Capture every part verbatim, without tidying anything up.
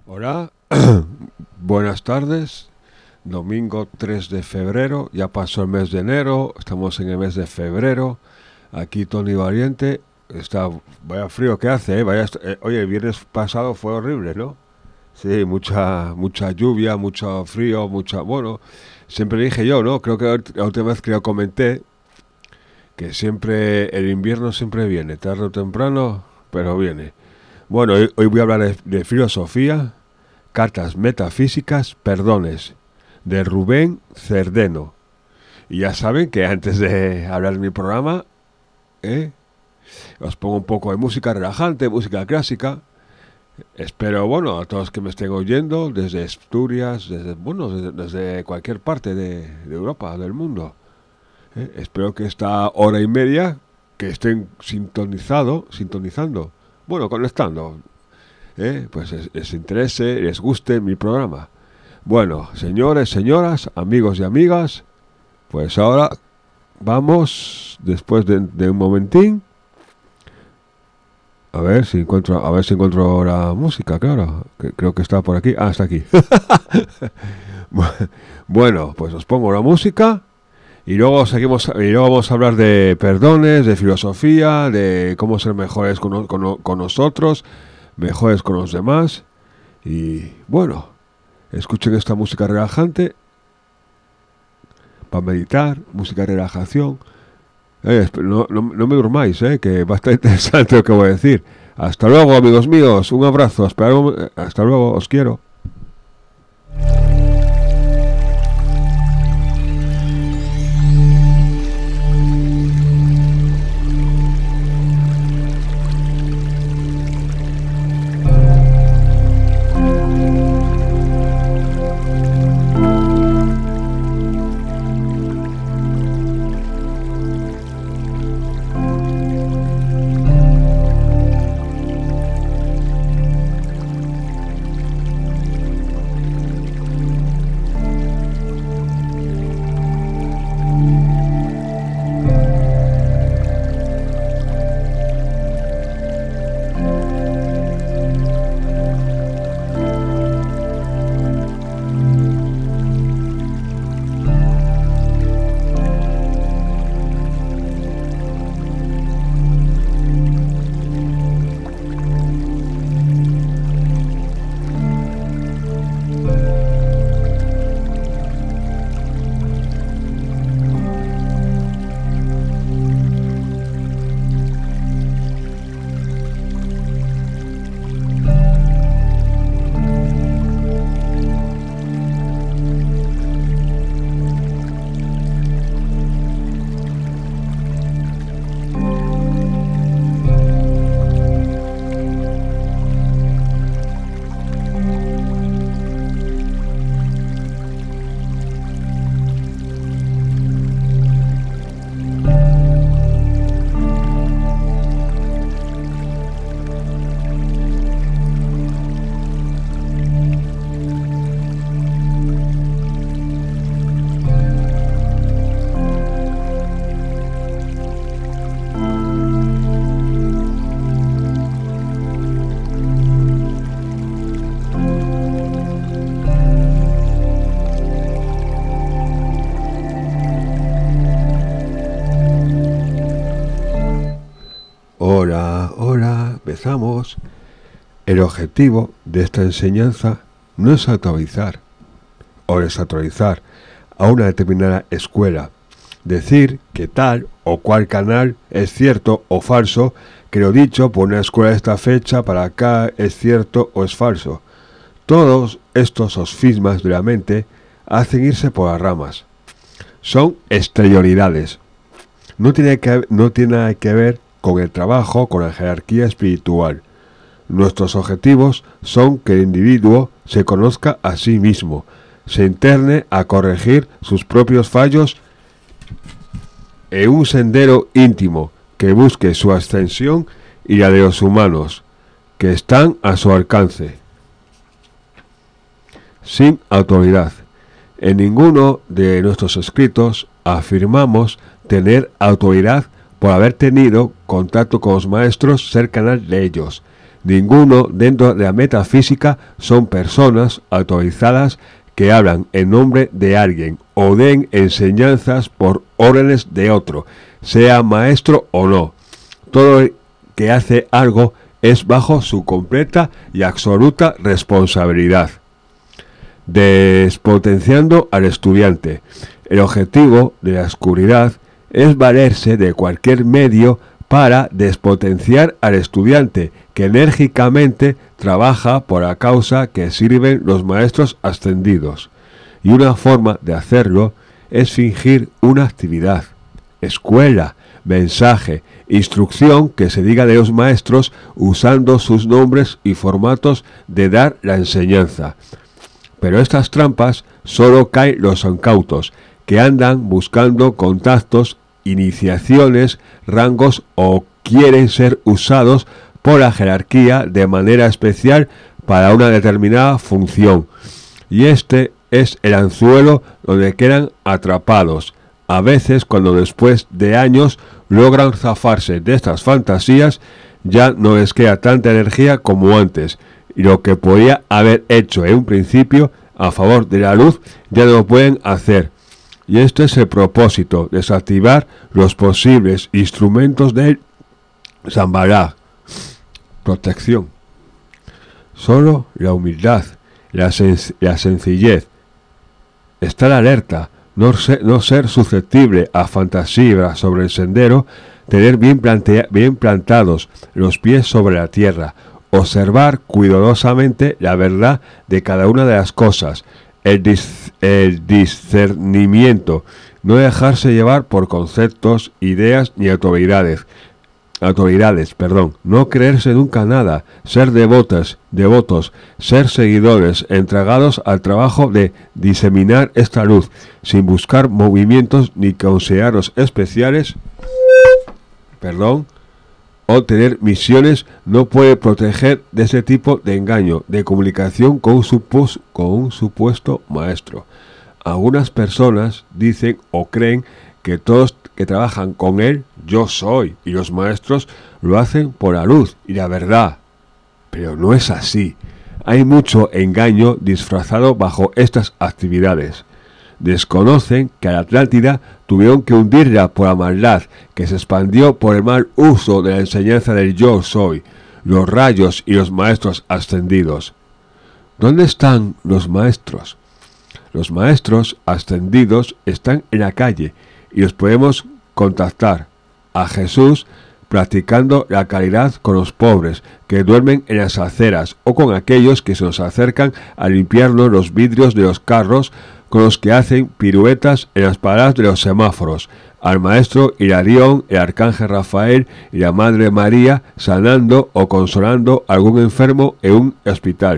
Hola, buenas tardes. Domingo tres de febrero, ya pasó el mes de enero, estamos en el mes de febrero. Aquí Tony Valiente, está, vaya frío que hace, ¿eh? Vaya, eh, oye, el viernes pasado fue horrible, ¿no? Sí, mucha mucha lluvia, mucho frío, mucha, bueno, siempre dije yo, ¿no? Creo que la última vez que lo comenté, que siempre el invierno siempre viene, tarde o temprano, pero viene. Bueno, hoy, hoy voy a hablar de, de filosofía, cartas metafísicas, perdones, de Rubén Cerdeno. Y ya saben que antes de hablar de mi programa, ¿eh? os pongo un poco de música relajante, música clásica. Espero, bueno, a todos que me estén oyendo, desde Asturias, desde, bueno, desde, desde cualquier parte de, de Europa, del mundo. ¿eh? Espero que esta hora y media, que estén sintonizado, sintonizando, bueno, conectando, ¿eh? pues les, les interese, les guste mi programa. Bueno, señores, señoras, amigos y amigas, pues ahora vamos, después de, de un momentín, a ver si encuentro, a ver si encuentro la música, claro, que creo que está por aquí. Ah, está aquí. Bueno, pues os pongo la música y luego seguimos, y luego vamos a hablar de perdones, de filosofía, de cómo ser mejores con, con, con nosotros, mejores con los demás. Y bueno, escuchen esta música relajante para meditar, música de relajación. Eh, no, no, no me durmáis, eh, que va a estar interesante lo que voy a decir. Hasta luego, amigos míos, un abrazo, hasta luego, hasta luego, os quiero. Hola, hola, empezamos. El objetivo de esta enseñanza no es actualizar o desactualizar a una determinada escuela, decir que tal o cual canal es cierto o falso, que lo dicho por una escuela de esta fecha para acá es cierto o es falso. Todos estos sofismas de la mente hacen irse por las ramas. Son exterioridades. No tiene que, no tiene nada que ver con el trabajo, con la jerarquía espiritual. Nuestros objetivos son que el individuo se conozca a sí mismo, se interne a corregir sus propios fallos en un sendero íntimo que busque su ascensión y la de los humanos, que están a su alcance. Sin autoridad. En ninguno de nuestros escritos afirmamos tener autoridad por haber tenido contacto con los maestros, ser canal de ellos, Ninguno dentro de la metafísica son personas autorizadas que hablan en nombre de alguien o den enseñanzas por órdenes de otro, sea maestro o no. Todo el que hace algo es bajo su completa y absoluta responsabilidad. Despotenciando al estudiante. El objetivo de la oscuridad es valerse de cualquier medio para despotenciar al estudiante que enérgicamente trabaja por la causa que sirven los maestros ascendidos. Y una forma de hacerlo es fingir una actividad, escuela, mensaje, instrucción que se diga de los maestros usando sus nombres y formatos de dar la enseñanza. Pero estas trampas solo caen los incautos, que andan buscando contactos, iniciaciones, rangos o quieren ser usados por la jerarquía de manera especial para una determinada función. Y este es el anzuelo donde quedan atrapados. A veces, cuando después de años logran zafarse de estas fantasías, ya no les queda tanta energía como antes, y lo que podía haber hecho en un principio a favor de la luz ya no lo pueden hacer. Y este es el propósito, desactivar los posibles instrumentos del Shambhala. Protección. Solo la humildad, la, sen- la sencillez, estar alerta, no ser, no ser susceptible a fantasías sobre el sendero, tener bien, plantea- bien plantados los pies sobre la tierra, observar cuidadosamente la verdad de cada una de las cosas, el, dis- el discernimiento, no dejarse llevar por conceptos, ideas ni autoridades, autoridades, perdón, no creerse nunca nada, ser devotas, devotos, ser seguidores, entregados al trabajo de diseminar esta luz, sin buscar movimientos ni considerarlos especiales, perdón, o tener misiones, no puede proteger de ese tipo de engaño, de comunicación con un, supos, con un supuesto maestro. Algunas personas dicen o creen que todos que trabajan con él, yo soy, y los maestros lo hacen por la luz y la verdad. Pero no es así. Hay mucho engaño disfrazado bajo estas actividades. Desconocen que a la Atlántida tuvieron que hundirla por la maldad que se expandió por el mal uso de la enseñanza del yo soy, los rayos y los maestros ascendidos. ¿Dónde están los maestros? Los maestros ascendidos están en la calle y los podemos contactar. A Jesús practicando la caridad con los pobres que duermen en las aceras o con aquellos que se nos acercan a limpiarnos los vidrios de los carros, con los que hacen piruetas en las paradas de los semáforos, al maestro Hilarión, el arcángel Rafael y la Madre María sanando o consolando a algún enfermo en un hospital,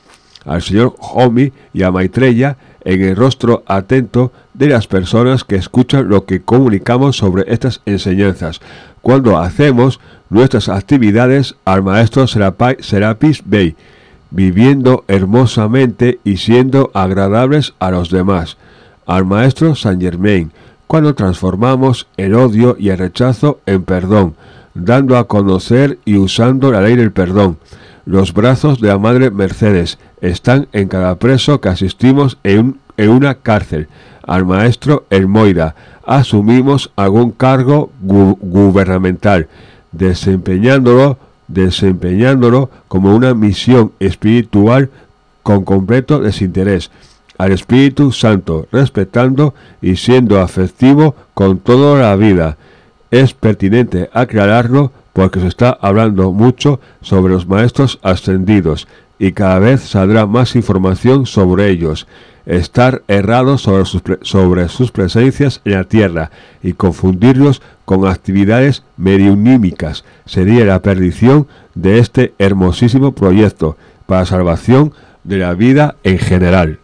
al señor Homi y a Maitreya en el rostro atento de las personas que escuchan lo que comunicamos sobre estas enseñanzas, cuando hacemos nuestras actividades al maestro Serapis Bey, viviendo hermosamente y siendo agradables a los demás, al maestro Saint Germain, cuando transformamos el odio y el rechazo en perdón, dando a conocer y usando la ley del perdón. Los brazos de la Madre Mercedes están en cada preso que asistimos en, un, en una cárcel. Al maestro Elmoida asumimos algún cargo gu gubernamental, desempeñándolo desempeñándolo como una misión espiritual con completo desinterés, al Espíritu Santo, respetando y siendo afectivo con toda la vida. Es pertinente aclararlo porque se está hablando mucho sobre los maestros ascendidos y cada vez saldrá más información sobre ellos. Estar errados sobre sus, sobre sus presencias en la tierra y confundirlos con actividades mediunímicas sería la perdición de este hermosísimo proyecto para la salvación de la vida en general.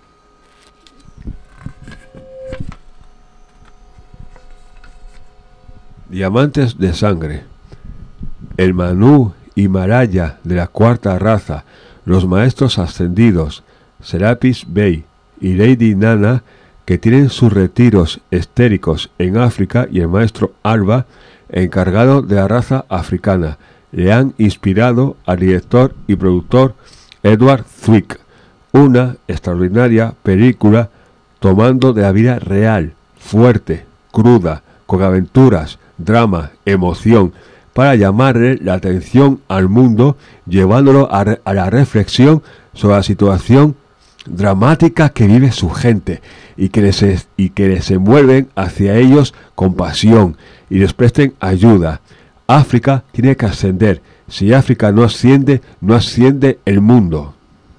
Diamantes de sangre. El Manú Himalaya de la cuarta raza, los maestros ascendidos, Serapis Bey y Lady Nana, que tienen sus retiros estéricos en África, y el maestro Alba, encargado de la raza africana, le han inspirado al director y productor Edward Zwick, una extraordinaria película tomando de la vida real, fuerte, cruda, con aventuras, drama, emoción, para llamarle la atención al mundo, llevándolo a, re- a la reflexión sobre la situación dramática que vive su gente y que les, es- y que les envuelven hacia ellos con pasión y les presten ayuda. África tiene que ascender. Si África no asciende, no asciende el mundo.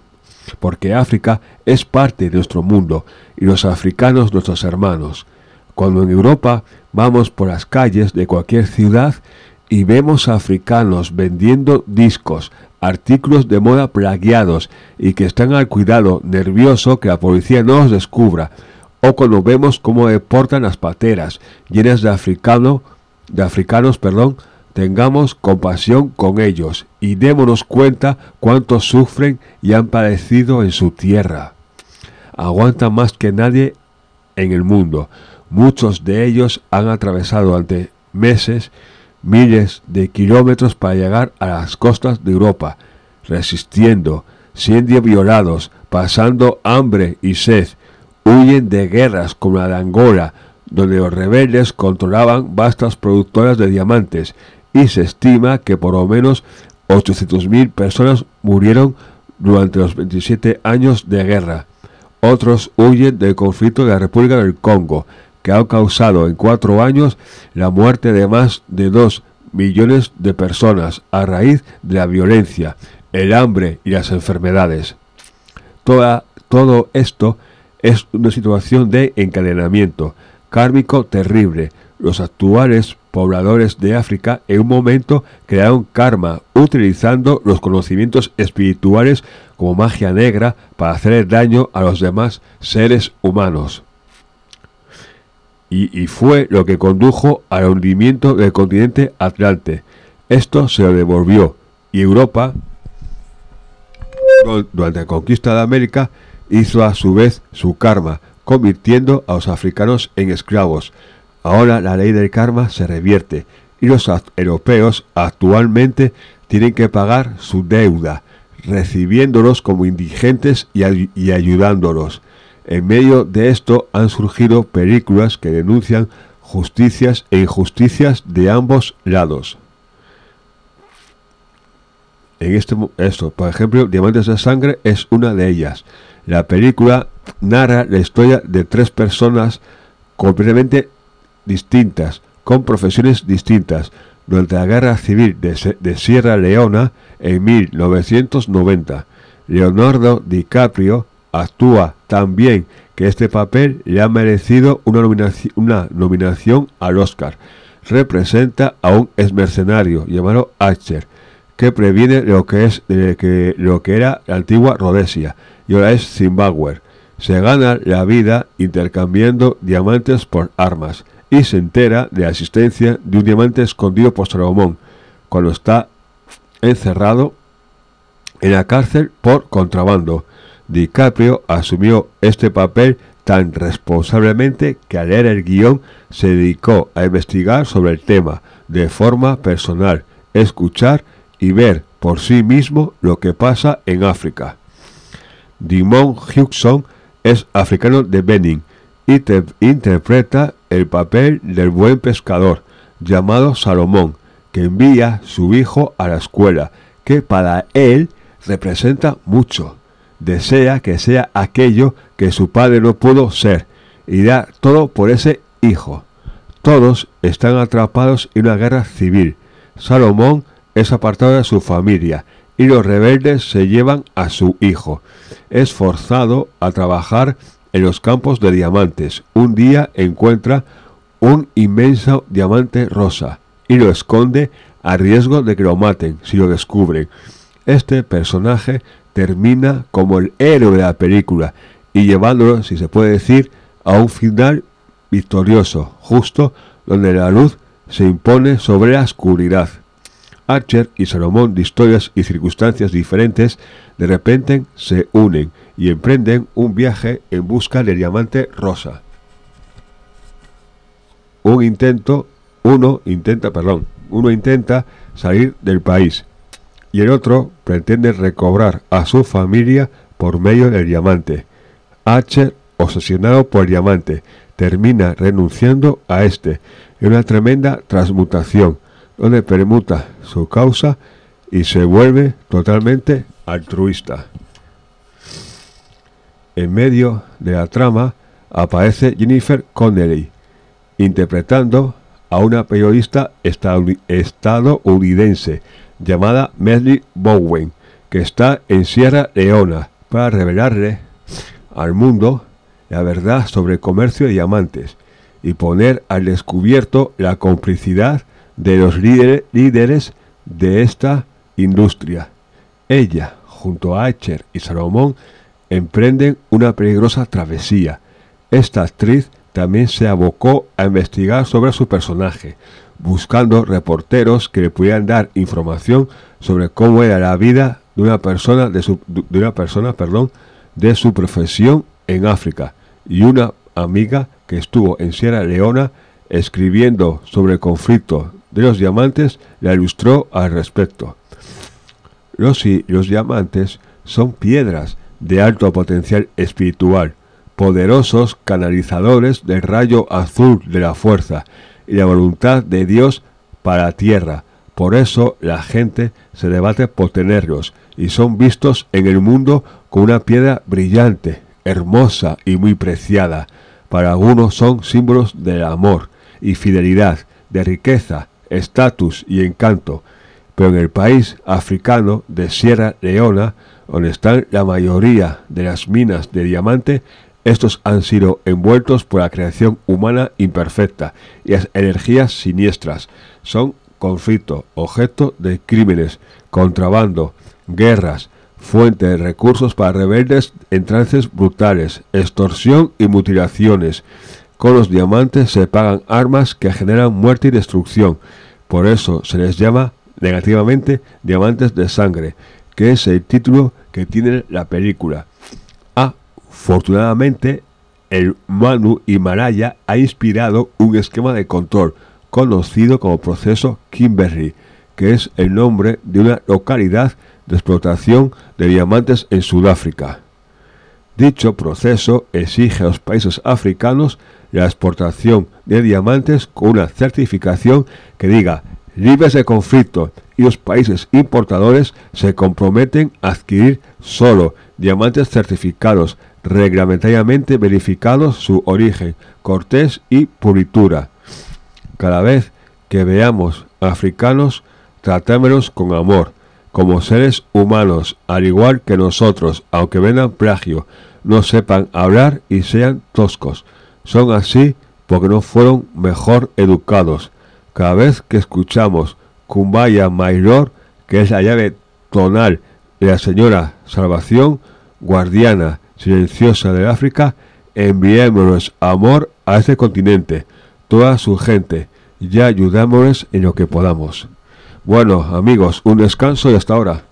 Porque África es parte de nuestro mundo y los africanos nuestros hermanos. Cuando en Europa vamos por las calles de cualquier ciudad y vemos a africanos vendiendo discos, artículos de moda plagiados y que están al cuidado nervioso que la policía no los descubra, o cuando vemos cómo deportan las pateras llenas de africano, de africanos, perdón, tengamos compasión con ellos y démonos cuenta cuánto sufren y han padecido en su tierra. Aguantan más que nadie en el mundo. Muchos de ellos han atravesado durante meses miles de kilómetros para llegar a las costas de Europa, resistiendo, siendo violados, pasando hambre y sed. Huyen de guerras como la de Angola, donde los rebeldes controlaban vastas productoras de diamantes, y se estima que por lo menos ochocientas mil personas murieron durante los veintisiete años de guerra. Otros huyen del conflicto de la República del Congo, que ha causado en cuatro años la muerte de más de dos millones de personas a raíz de la violencia, el hambre y las enfermedades. Toda, todo esto es una situación de encadenamiento kármico terrible. Los actuales pobladores de África en un momento crearon karma utilizando los conocimientos espirituales como magia negra para hacer daño a los demás seres humanos. Y, y fue lo que condujo al hundimiento del continente Atlante. Esto se lo devolvió y Europa, durante la conquista de América, hizo a su vez su karma, convirtiendo a los africanos en esclavos. Ahora la ley del karma se revierte y los europeos actualmente tienen que pagar su deuda, recibiéndolos como indigentes y, ay- y ayudándolos. En medio de esto han surgido películas que denuncian justicias e injusticias de ambos lados. En este esto, por ejemplo, Diamantes de Sangre es una de ellas. La película narra la historia de tres personas completamente distintas, con profesiones distintas, durante la Guerra Civil de, de Sierra Leona en mil novecientos noventa. Leonardo DiCaprio actúa tan bien que este papel le ha merecido una nominación, una nominación al Oscar. Representa a un exmercenario llamado Archer, que previene lo que es de que lo que era la antigua Rhodesia y ahora es Zimbabue. Se gana la vida intercambiando diamantes por armas y se entera de la existencia de un diamante escondido por Salomón cuando está encerrado en la cárcel por contrabando. DiCaprio asumió este papel tan responsablemente que al leer el guión se dedicó a investigar sobre el tema de forma personal, escuchar y ver por sí mismo lo que pasa en África. Dimon Hugson es africano de Benin y te interpreta el papel del buen pescador llamado Salomón, que envía su hijo a la escuela, que para él representa mucho. Desea que sea aquello que su padre no pudo ser y da todo por ese hijo. Todos están atrapados en una guerra civil. Salomón es apartado de su familia y los rebeldes se llevan a su hijo. Es forzado a trabajar en los campos de diamantes. Un día encuentra un inmenso diamante rosa y lo esconde a riesgo de que lo maten si lo descubren. Este personaje termina como el héroe de la película y llevándolo, si se puede decir, a un final victorioso, justo donde la luz se impone sobre la oscuridad. Archer y Salomón, de historias y circunstancias diferentes, de repente se unen y emprenden un viaje en busca del diamante rosa. Un intento, uno intenta, perdón, uno intenta salir del país, y el otro pretende recobrar a su familia por medio del diamante. Archer, obsesionado por el diamante, termina renunciando a este en una tremenda transmutación, donde permuta su causa y se vuelve totalmente altruista. En medio de la trama aparece Jennifer Connelly, interpretando a una periodista estadounidense llamada Medley Bowen, que está en Sierra Leona para revelarle al mundo la verdad sobre el comercio de diamantes y poner al descubierto la complicidad de los líder, líderes de esta industria. Ella, junto a Archer y Salomón, emprenden una peligrosa travesía. Esta actriz también se abocó a investigar sobre su personaje, buscando reporteros que le pudieran dar información sobre cómo era la vida de una persona de su, de una persona, perdón, de su profesión en África, y una amiga que estuvo en Sierra Leona escribiendo sobre el conflicto de los diamantes la ilustró al respecto. Los, los diamantes son piedras de alto potencial espiritual, poderosos canalizadores del rayo azul de la fuerza y la voluntad de Dios para la tierra. Por eso la gente se debate por tenerlos y son vistos en el mundo como una piedra brillante, hermosa y muy preciada. Para algunos son símbolos del amor y fidelidad, de riqueza, estatus y encanto. Pero en el país africano de Sierra Leona, donde están la mayoría de las minas de diamante, estos han sido envueltos por la creación humana imperfecta y las energías siniestras. Son conflicto, objeto de crímenes, contrabando, guerras, fuente de recursos para rebeldes en trances brutales, extorsión y mutilaciones. Con los diamantes se pagan armas que generan muerte y destrucción. Por eso se les llama negativamente diamantes de sangre, que es el título que tiene la película. Afortunadamente, el Manu Himalaya ha inspirado un esquema de control conocido como proceso Kimberley, que es el nombre de una localidad de explotación de diamantes en Sudáfrica. Dicho proceso exige a los países africanos la exportación de diamantes con una certificación que diga libres de conflicto, y los países importadores se comprometen a adquirir solo diamantes certificados, reglamentariamente verificados su origen, cortez y pulitura. Cada vez que veamos africanos, tratémoslos con amor, como seres humanos, al igual que nosotros, aunque vendan plagio, no sepan hablar y sean toscos. Son así porque no fueron mejor educados. Cada vez que escuchamos Kumbaya My Lord, que es la llave tonal de la señora Salvación, guardiana silenciosa del África, enviémosles amor a este continente, toda su gente, y ayudámosles en lo que podamos. Bueno, amigos, un descanso y hasta ahora.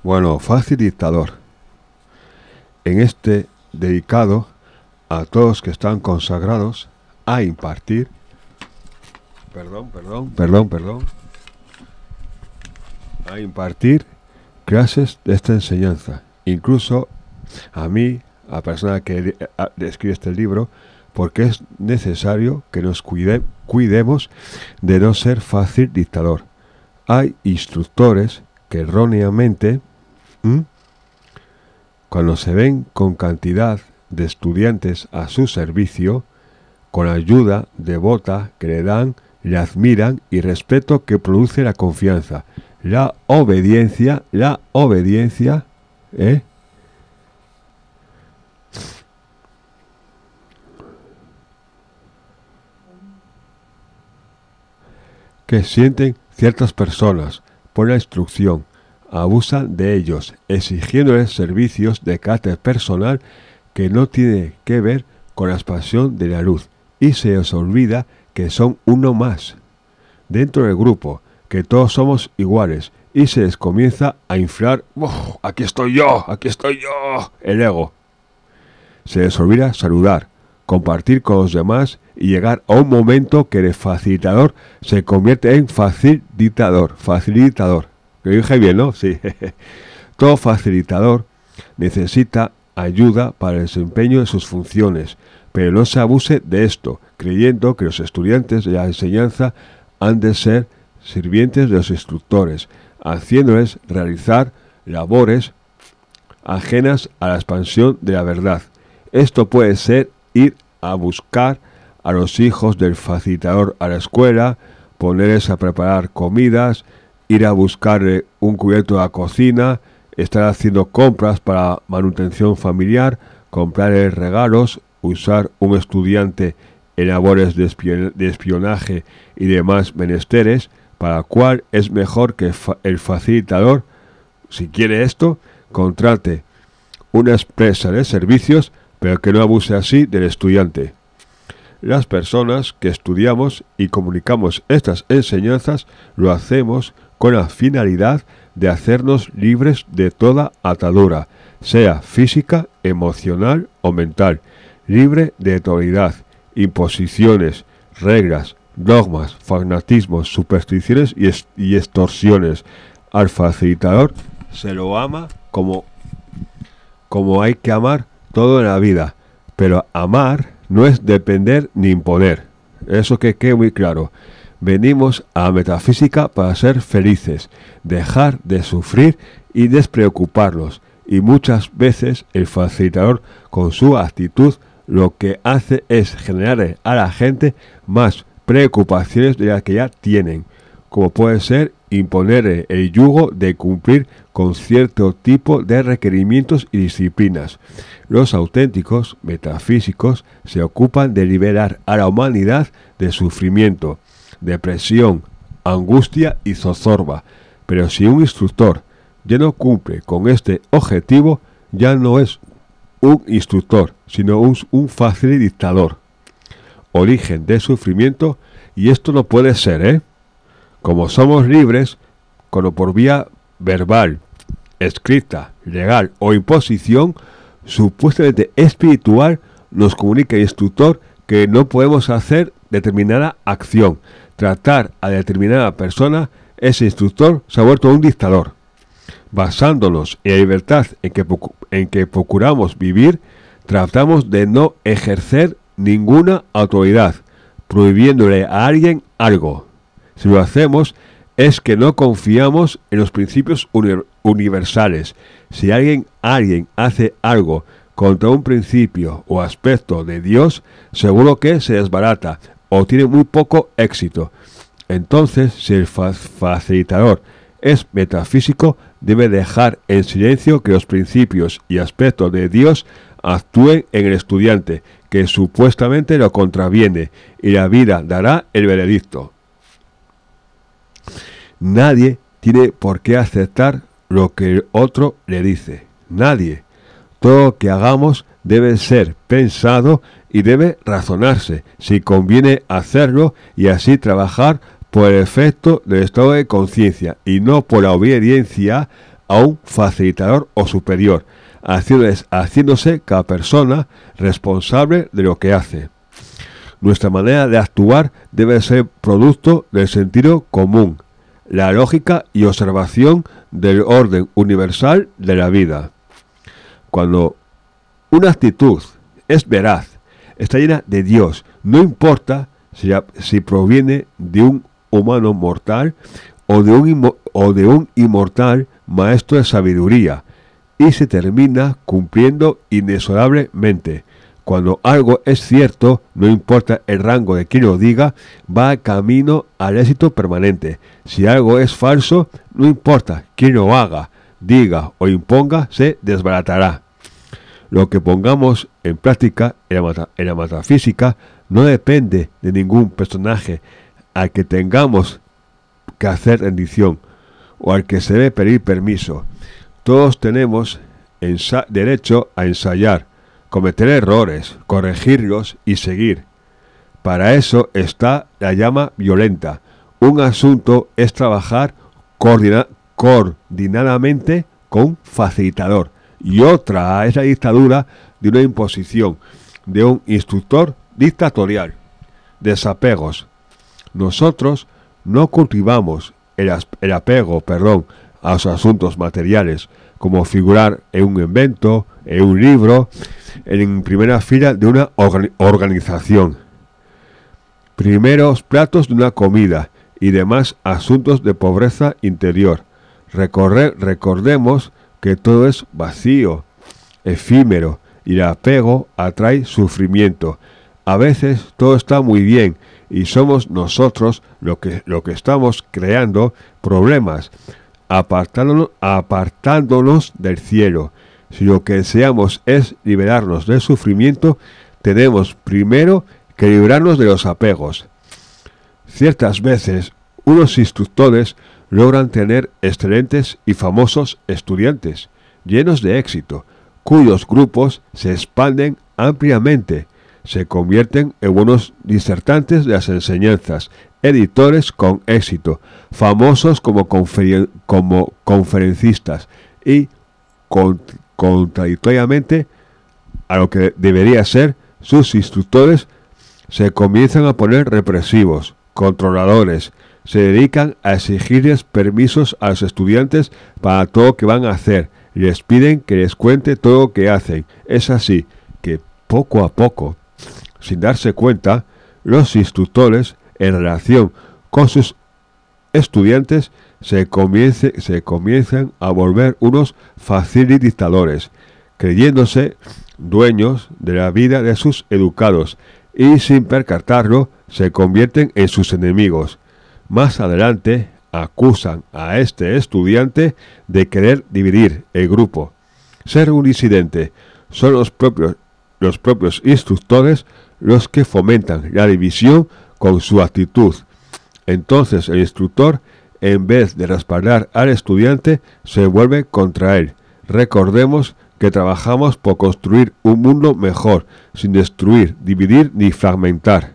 Bueno, facilitador. En este dedicado a todos que están consagrados a impartir, perdón, perdón, perdón, perdón, a impartir clases de esta enseñanza. Incluso a mí, a la persona que escribe este libro, porque es necesario que nos cuide, cuidemos de no ser fácil dictador. Hay instructores que erróneamente, ¿m? cuando se ven con cantidad de estudiantes a su servicio, con ayuda devota que le dan, le admiran y respeto que produce la confianza, la obediencia, la obediencia, ¿eh? que sienten ciertas personas por la instrucción, abusan de ellos, exigiéndoles servicios de carácter personal que no tiene que ver con la expansión de la luz, y se os olvida que son uno más dentro del grupo, que todos somos iguales, y se les comienza a inflar, ¡oh, aquí estoy yo, aquí estoy yo!, el ego. Se les olvida saludar, compartir con los demás y llegar a un momento que el facilitador se convierte en facilitador, facilitador. Lo dije bien, ¿no? Sí. Todo facilitador necesita ayuda para el desempeño de sus funciones, pero no se abuse de esto, creyendo que los estudiantes de la enseñanza han de ser sirvientes de los instructores, haciéndoles realizar labores ajenas a la expansión de la verdad. Esto puede ser ir a buscar a los hijos del facilitador a la escuela, ponerles a preparar comidas, ir a buscar un cubierto a la cocina, estar haciendo compras para manutención familiar, comprarles regalos, usar un estudiante en labores de, espion de espionaje y demás menesteres, para lo cual es mejor que fa el facilitador, si quiere esto, contrate una empresa de servicios, pero que no abuse así del estudiante. Las personas que estudiamos y comunicamos estas enseñanzas lo hacemos con la finalidad de hacernos libres de toda atadura, sea física, emocional o mental, libre de autoridad, imposiciones, reglas, dogmas, fanatismos, supersticiones y, est y extorsiones. Al facilitador se lo ama como, como hay que amar todo en la vida, pero amar no es depender ni imponer. Eso que quede muy claro. Venimos a metafísica para ser felices, dejar de sufrir y despreocuparnos. Y muchas veces el facilitador, con su actitud, lo que hace es generar a la gente más preocupaciones de las que ya tienen, como puede ser imponer el yugo de cumplir con cierto tipo de requerimientos y disciplinas. Los auténticos metafísicos se ocupan de liberar a la humanidad de sufrimiento, depresión, angustia y zozobra, pero si un instructor ya no cumple con este objetivo, ya no es un instructor, sino un, un facilitador. Origen de sufrimiento, y esto no puede ser, ¿eh? Como somos libres, como por vía verbal, escrita, legal o imposición, supuestamente espiritual, nos comunica el instructor que no podemos hacer determinada acción, tratar a determinada persona, ese instructor se ha vuelto un dictador. Basándonos en la libertad en que, en que procuramos vivir, tratamos de no ejercer ninguna autoridad, prohibiéndole a alguien algo. Si lo hacemos, es que no confiamos en los principios uni universales. Si alguien, alguien hace algo contra un principio o aspecto de Dios, seguro que se desbarata o tiene muy poco éxito. Entonces, si el fa facilitador es metafísico, debe dejar en silencio que los principios y aspectos de Dios actúen en el estudiante, que supuestamente lo contraviene, y la vida dará el veredicto. Nadie tiene por qué aceptar lo que el otro le dice. Nadie. Todo lo que hagamos debe ser pensado y debe razonarse si conviene hacerlo, y así trabajar por el efecto del estado de conciencia y no por la obediencia a un facilitador o superior, haciéndose cada persona responsable de lo que hace. Nuestra manera de actuar debe ser producto del sentido común, la lógica y observación del orden universal de la vida. Cuando una actitud es veraz, está llena de Dios, no importa si, si proviene de un humano mortal o de un, o de un inmortal maestro de sabiduría, y se termina cumpliendo inexorablemente. Cuando algo es cierto, no importa el rango de quien lo diga, va camino al éxito permanente. Si algo es falso, no importa quién lo haga, diga o imponga, se desbaratará. Lo que pongamos en práctica en la, en la metafísica no depende de ningún personaje al que tengamos que hacer rendición o al que se debe pedir permiso. Todos tenemos ensa- derecho a ensayar, cometer errores, corregirlos y seguir. Para eso está la llama violenta. Un asunto es trabajar coordina- coordinadamente con un facilitador, y otra es la dictadura de una imposición, de un instructor dictatorial. Desapegos. Nosotros no cultivamos el, as- el apego, perdón, a los asuntos materiales, como figurar en un invento, en un libro, en primera fila de una orga- organización, primeros platos de una comida y demás asuntos de pobreza interior. Recorre- recordemos que todo es vacío, efímero, y el apego atrae sufrimiento. A veces todo está muy bien y somos nosotros lo que, lo que estamos creando problemas, apartándonos, apartándonos del cielo. Si lo que deseamos es liberarnos del sufrimiento, tenemos primero que librarnos de los apegos. Ciertas veces, unos instructores logran tener excelentes y famosos estudiantes, llenos de éxito, cuyos grupos se expanden ampliamente, se convierten en buenos disertantes de las enseñanzas, editores con éxito, famosos como, conferen- como conferencistas y, con- contradictoriamente a lo que debería ser, sus instructores se comienzan a poner represivos, controladores, se dedican a exigirles permisos a los estudiantes para todo lo que van a hacer, y les piden que les cuente todo lo que hacen. Es así que poco a poco, sin darse cuenta, los instructores, en relación con sus estudiantes, se, comience, se comienzan a volver unos facilitadores, creyéndose dueños de la vida de sus educados, y sin percatarlo, se convierten en sus enemigos. Más adelante, acusan a este estudiante de querer dividir el grupo, ser un disidente. Son los propios, los propios instructores los que fomentan la división con su actitud. Entonces el instructor, en vez de respaldar al estudiante, se vuelve contra él. Recordemos que trabajamos por construir un mundo mejor, sin destruir, dividir ni fragmentar.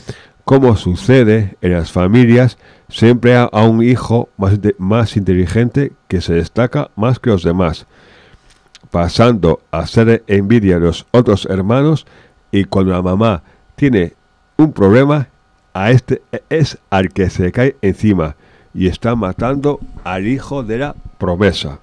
Como sucede en las familias, siempre hay a un hijo más, de, más inteligente que se destaca más que los demás, pasando a ser envidia de los otros hermanos, y cuando la mamá tiene un problema, a este es al que se cae encima y está matando al hijo de la promesa.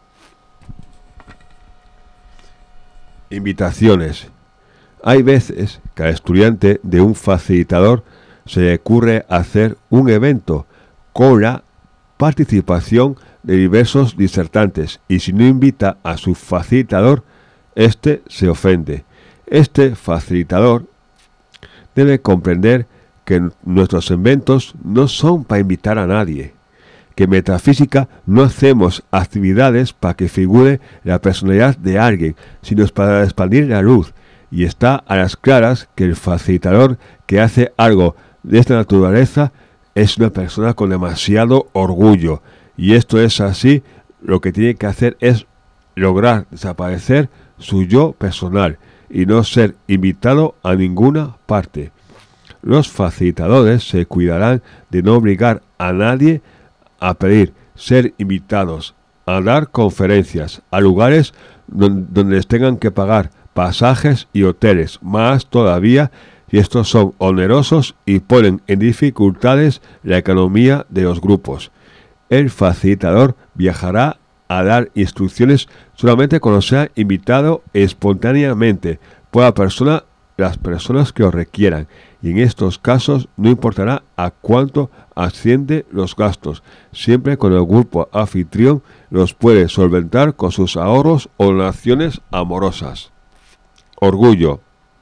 Invitaciones. Hay veces que al estudiante de un facilitador se le ocurre hacer un evento con la participación de diversos disertantes, y si no invita a su facilitador, éste se ofende. Este facilitador debe comprender que nuestros eventos no son para invitar a nadie, que en metafísica no hacemos actividades para que figure la personalidad de alguien, sino para expandir la luz, y está a las claras que el facilitador que hace algo de esta naturaleza es una persona con demasiado orgullo, y esto es así. Lo que tiene que hacer es lograr desaparecer su yo personal y no ser invitado a ninguna parte. Los facilitadores se cuidarán de no obligar a nadie a pedir ser invitados a dar conferencias a lugares donde, donde les tengan que pagar pasajes y hoteles, más todavía si estos son onerosos y ponen en dificultades la economía de los grupos. El facilitador viajará a dar instrucciones solamente cuando sea invitado espontáneamente por la persona, las personas que lo requieran, y en estos casos no importará a cuánto asciende los gastos, siempre cuando el grupo anfitrión los puede solventar con sus ahorros o donaciones amorosas. Orgullo.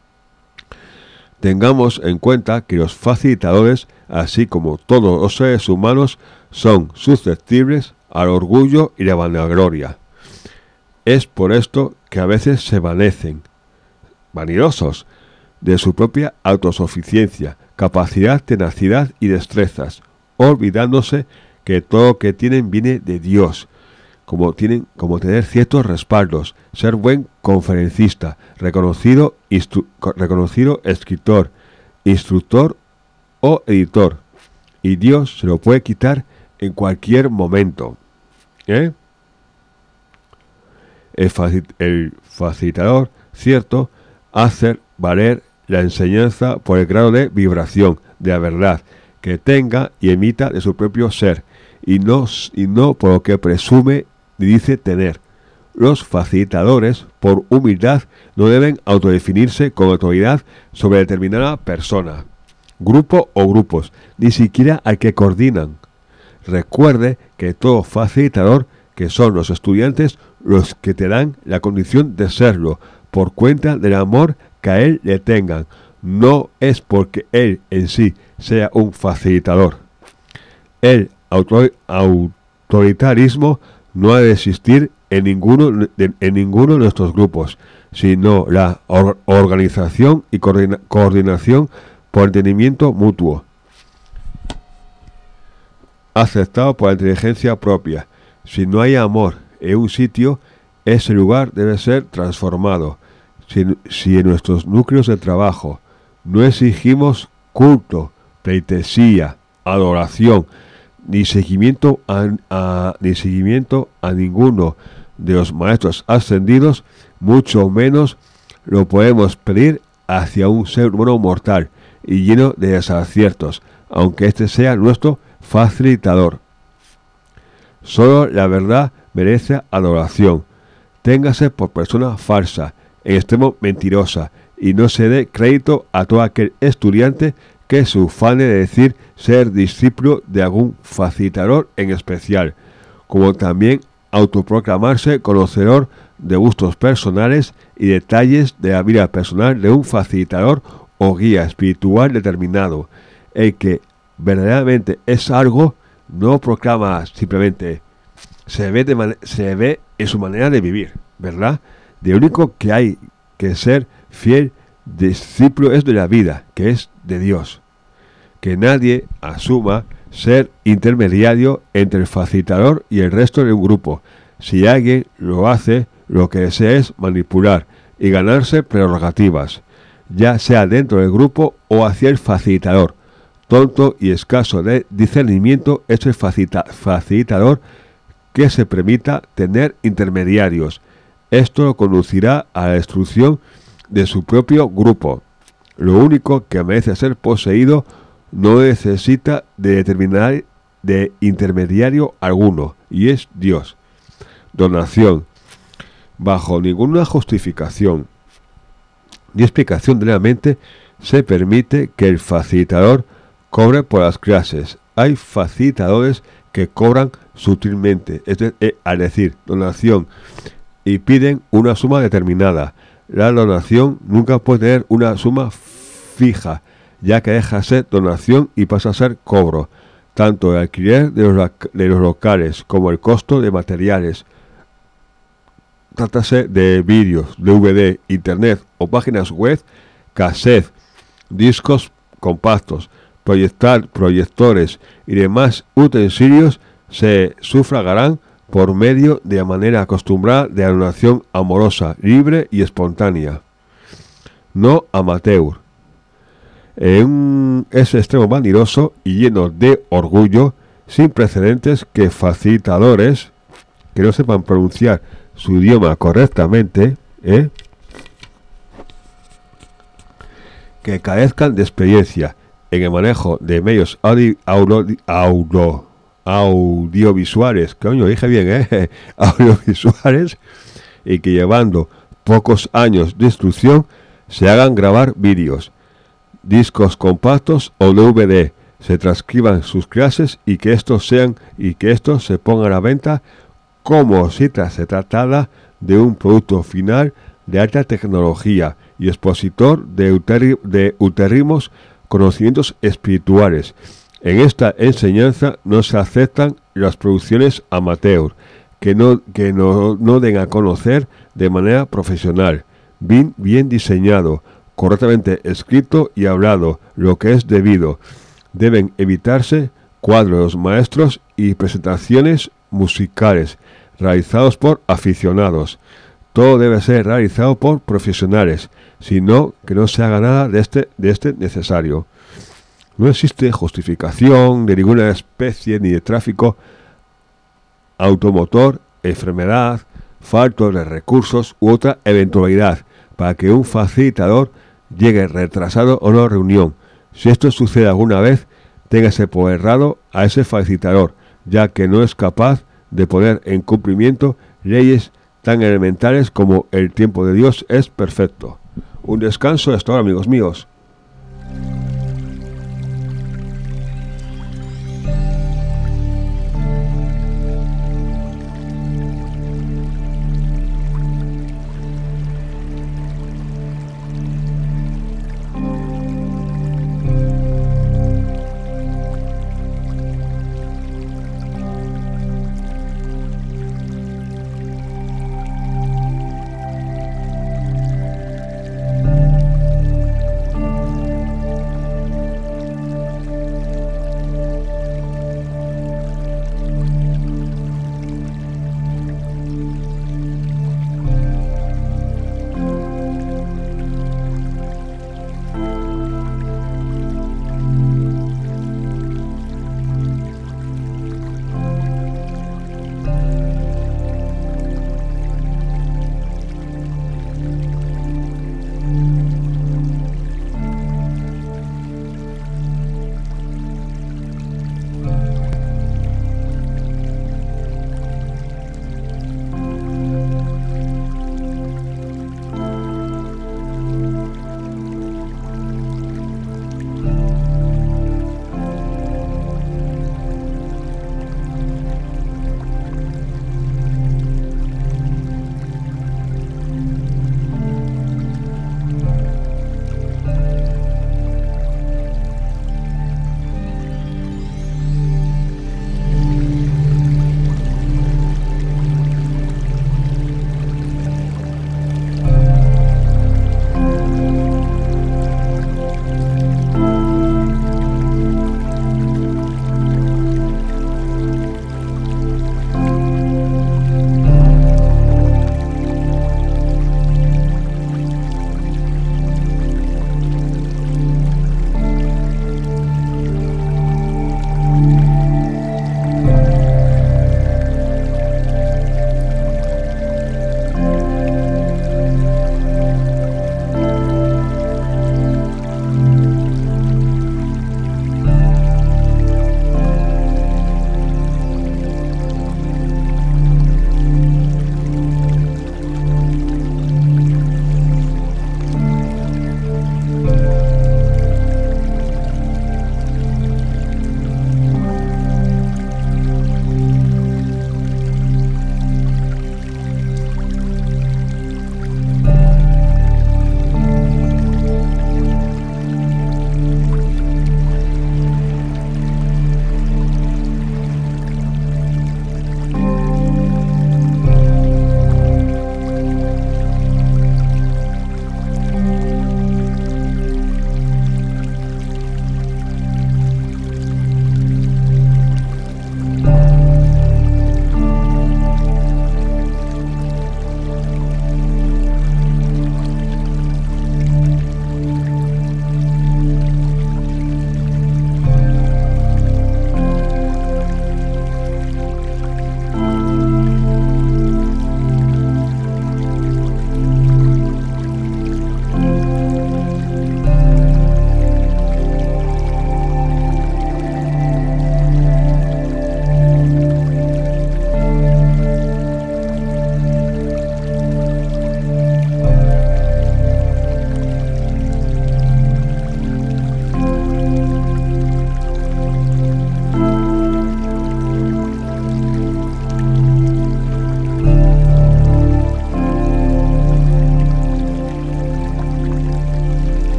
Tengamos en cuenta que los facilitadores, así como todos los seres humanos, son susceptibles al orgullo y la vanagloria. Es por esto que a veces se vanecen, vanidosos, de su propia autosuficiencia, capacidad, tenacidad y destrezas, olvidándose que todo lo que tienen viene de Dios, como tienen, como tener ciertos respaldos, ser buen conferencista, reconocido, instru- reconocido escritor, instructor o editor, y Dios se lo puede quitar en cualquier momento. ¿Eh? El, facil- el facilitador, cierto, hace valer la enseñanza por el grado de vibración de la verdad que tenga y emita de su propio ser, y no, y no por lo que presume ni dice tener. Los facilitadores, por humildad, no deben autodefinirse con autoridad sobre determinada persona, grupo o grupos, ni siquiera al que coordinan. Recuerde que todo facilitador, que son los estudiantes los que te dan la condición de serlo, por cuenta del amor que a él le tengan, no es porque él en sí sea un facilitador. El autor, autoritarismo no ha de existir en ninguno de, en ninguno de nuestros grupos, sino la or, organización y coordina, coordinación por entendimiento mutuo, aceptado por la inteligencia propia. Si no hay amor en un sitio, ese lugar debe ser transformado. Si, si en nuestros núcleos de trabajo no exigimos culto, pleitesía, adoración, ni seguimiento a, a, ni seguimiento a ninguno de los maestros ascendidos, mucho menos lo podemos pedir hacia un ser humano mortal y lleno de desaciertos, aunque este sea nuestro facilitador. Solo la verdad merece adoración. Téngase por persona falsa, en extremo mentirosa, y no se dé crédito a todo aquel estudiante que se ufane de decir ser discípulo de algún facilitador en especial, como también autoproclamarse conocedor de gustos personales y detalles de la vida personal de un facilitador o guía espiritual determinado. El que verdaderamente es algo no proclama simplemente, se ve, de man- se ve en su manera de vivir, ¿verdad? De lo único que hay que ser fiel discípulo es de la vida, que es de Dios. Que nadie asuma ser intermediario entre el facilitador y el resto de un grupo. Si alguien lo hace, lo que desea es manipular y ganarse prerrogativas, ya sea dentro del grupo o hacia el facilitador. Tonto y escaso de discernimiento es el facilita- facilitador que se permita tener intermediarios. Esto lo conducirá a la destrucción de su propio grupo. Lo único que merece ser poseído no necesita de determinar de intermediario alguno, y es Dios. Donación. Bajo ninguna justificación ni explicación de la mente se permite que el facilitador cobre por las clases. Hay facilitadores que cobran sutilmente, es de, eh, al decir donación, y piden una suma determinada. La donación nunca puede tener una suma fija, ya que deja de ser donación y pasa a ser cobro. Tanto el alquiler de los, de los locales como el costo de materiales, trátase de vídeos, D V D, internet o páginas web, cassette, discos compactos, proyectar, proyectores y demás utensilios, se sufragarán por medio de la manera acostumbrada de la donación amorosa, libre y espontánea, no amateur. En ese extremo vanidoso y lleno de orgullo sin precedentes que facilitadores que no sepan pronunciar su idioma correctamente, ¿eh? que carezcan de experiencia en el manejo de medios audi audio, audio, audiovisuales, coño, dije bien, ¿eh? audiovisuales, y que llevando pocos años de instrucción se hagan grabar vídeos, discos compactos o D V D, se transcriban sus clases y que estos sean y que estos se pongan a venta como si se tratara de un producto final de alta tecnología y expositor de, uteri, de utérrimos conocimientos espirituales. En esta enseñanza no se aceptan las producciones amateur que no, que no, no den a conocer de manera profesional, bien, bien diseñado, correctamente escrito y hablado, lo que es debido. Deben evitarse cuadros maestros y presentaciones musicales realizados por aficionados. Todo debe ser realizado por profesionales, sino que no se haga nada de este, de este necesario. No existe justificación de ninguna especie ni de tráfico automotor, enfermedad, falta de recursos u otra eventualidad para que un facilitador llegue retrasado a una reunión. Si esto sucede alguna vez, téngase por errado a ese facilitador, ya que no es capaz de poner en cumplimiento leyes tan elementales como el tiempo de Dios es perfecto. Un descanso hasta ahora, amigos míos.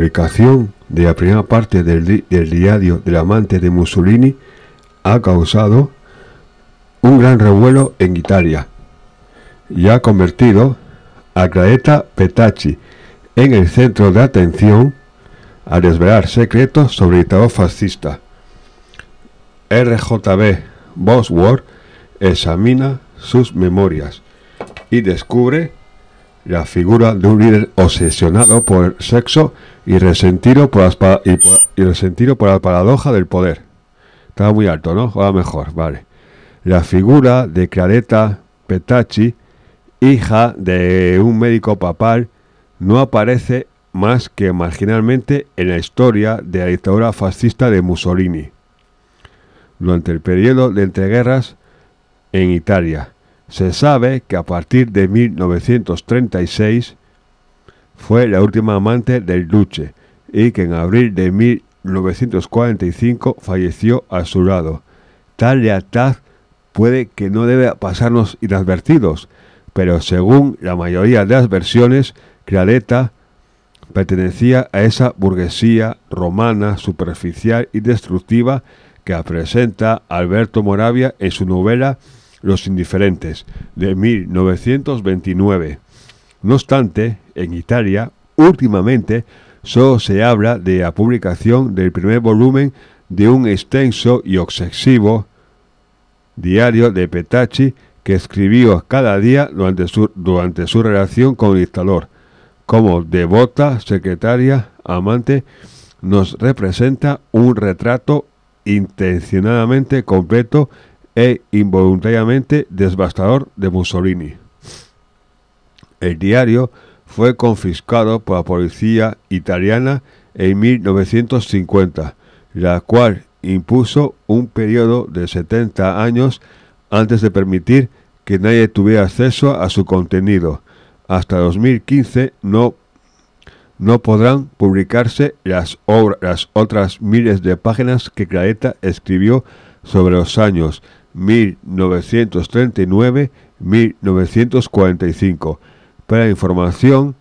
publicación de la primera parte del, di- del diario del amante de Mussolini ha causado un gran revuelo en Italia y ha convertido a Claretta Petacci en el centro de atención al desvelar secretos sobre el dictador fascista. R J B Bosworth examina sus memorias y descubre la figura de un líder obsesionado por el sexo y resentido por, las pa- y por, y resentido por la paradoja del poder. Estaba muy alto, ¿no? Ahora mejor, vale. La figura de Claretta Petacci, hija de un médico papal, no aparece más que marginalmente en la historia de la dictadura fascista de Mussolini durante el periodo de entreguerras en Italia. Se sabe que a partir de mil novecientos treinta y seis fue la última amante del duce y que en abril de mil novecientos cuarenta y cinco falleció a su lado. Tal lealtad puede que no debe pasarnos inadvertidos, pero según la mayoría de las versiones, Claretta pertenecía a esa burguesía romana superficial y destructiva que presenta Alberto Moravia en su novela Los Indiferentes, de mil novecientos veintinueve. No obstante, en Italia, últimamente, solo se habla de la publicación del primer volumen de un extenso y obsesivo diario de Petacci que escribió cada día durante su, durante su relación con el dictador. Como devota, secretaria, amante, nos representa un retrato intencionadamente completo e involuntariamente devastador de Mussolini. El diario fue confiscado por la policía italiana en mil novecientos cincuenta, la cual impuso un periodo de setenta años antes de permitir que nadie tuviera acceso a su contenido. Hasta dos mil quince no, no podrán publicarse las, obra, las otras miles de páginas que Claretta escribió sobre los años mil novecientos treinta y nueve a mil novecientos cuarenta y cinco. Pero la información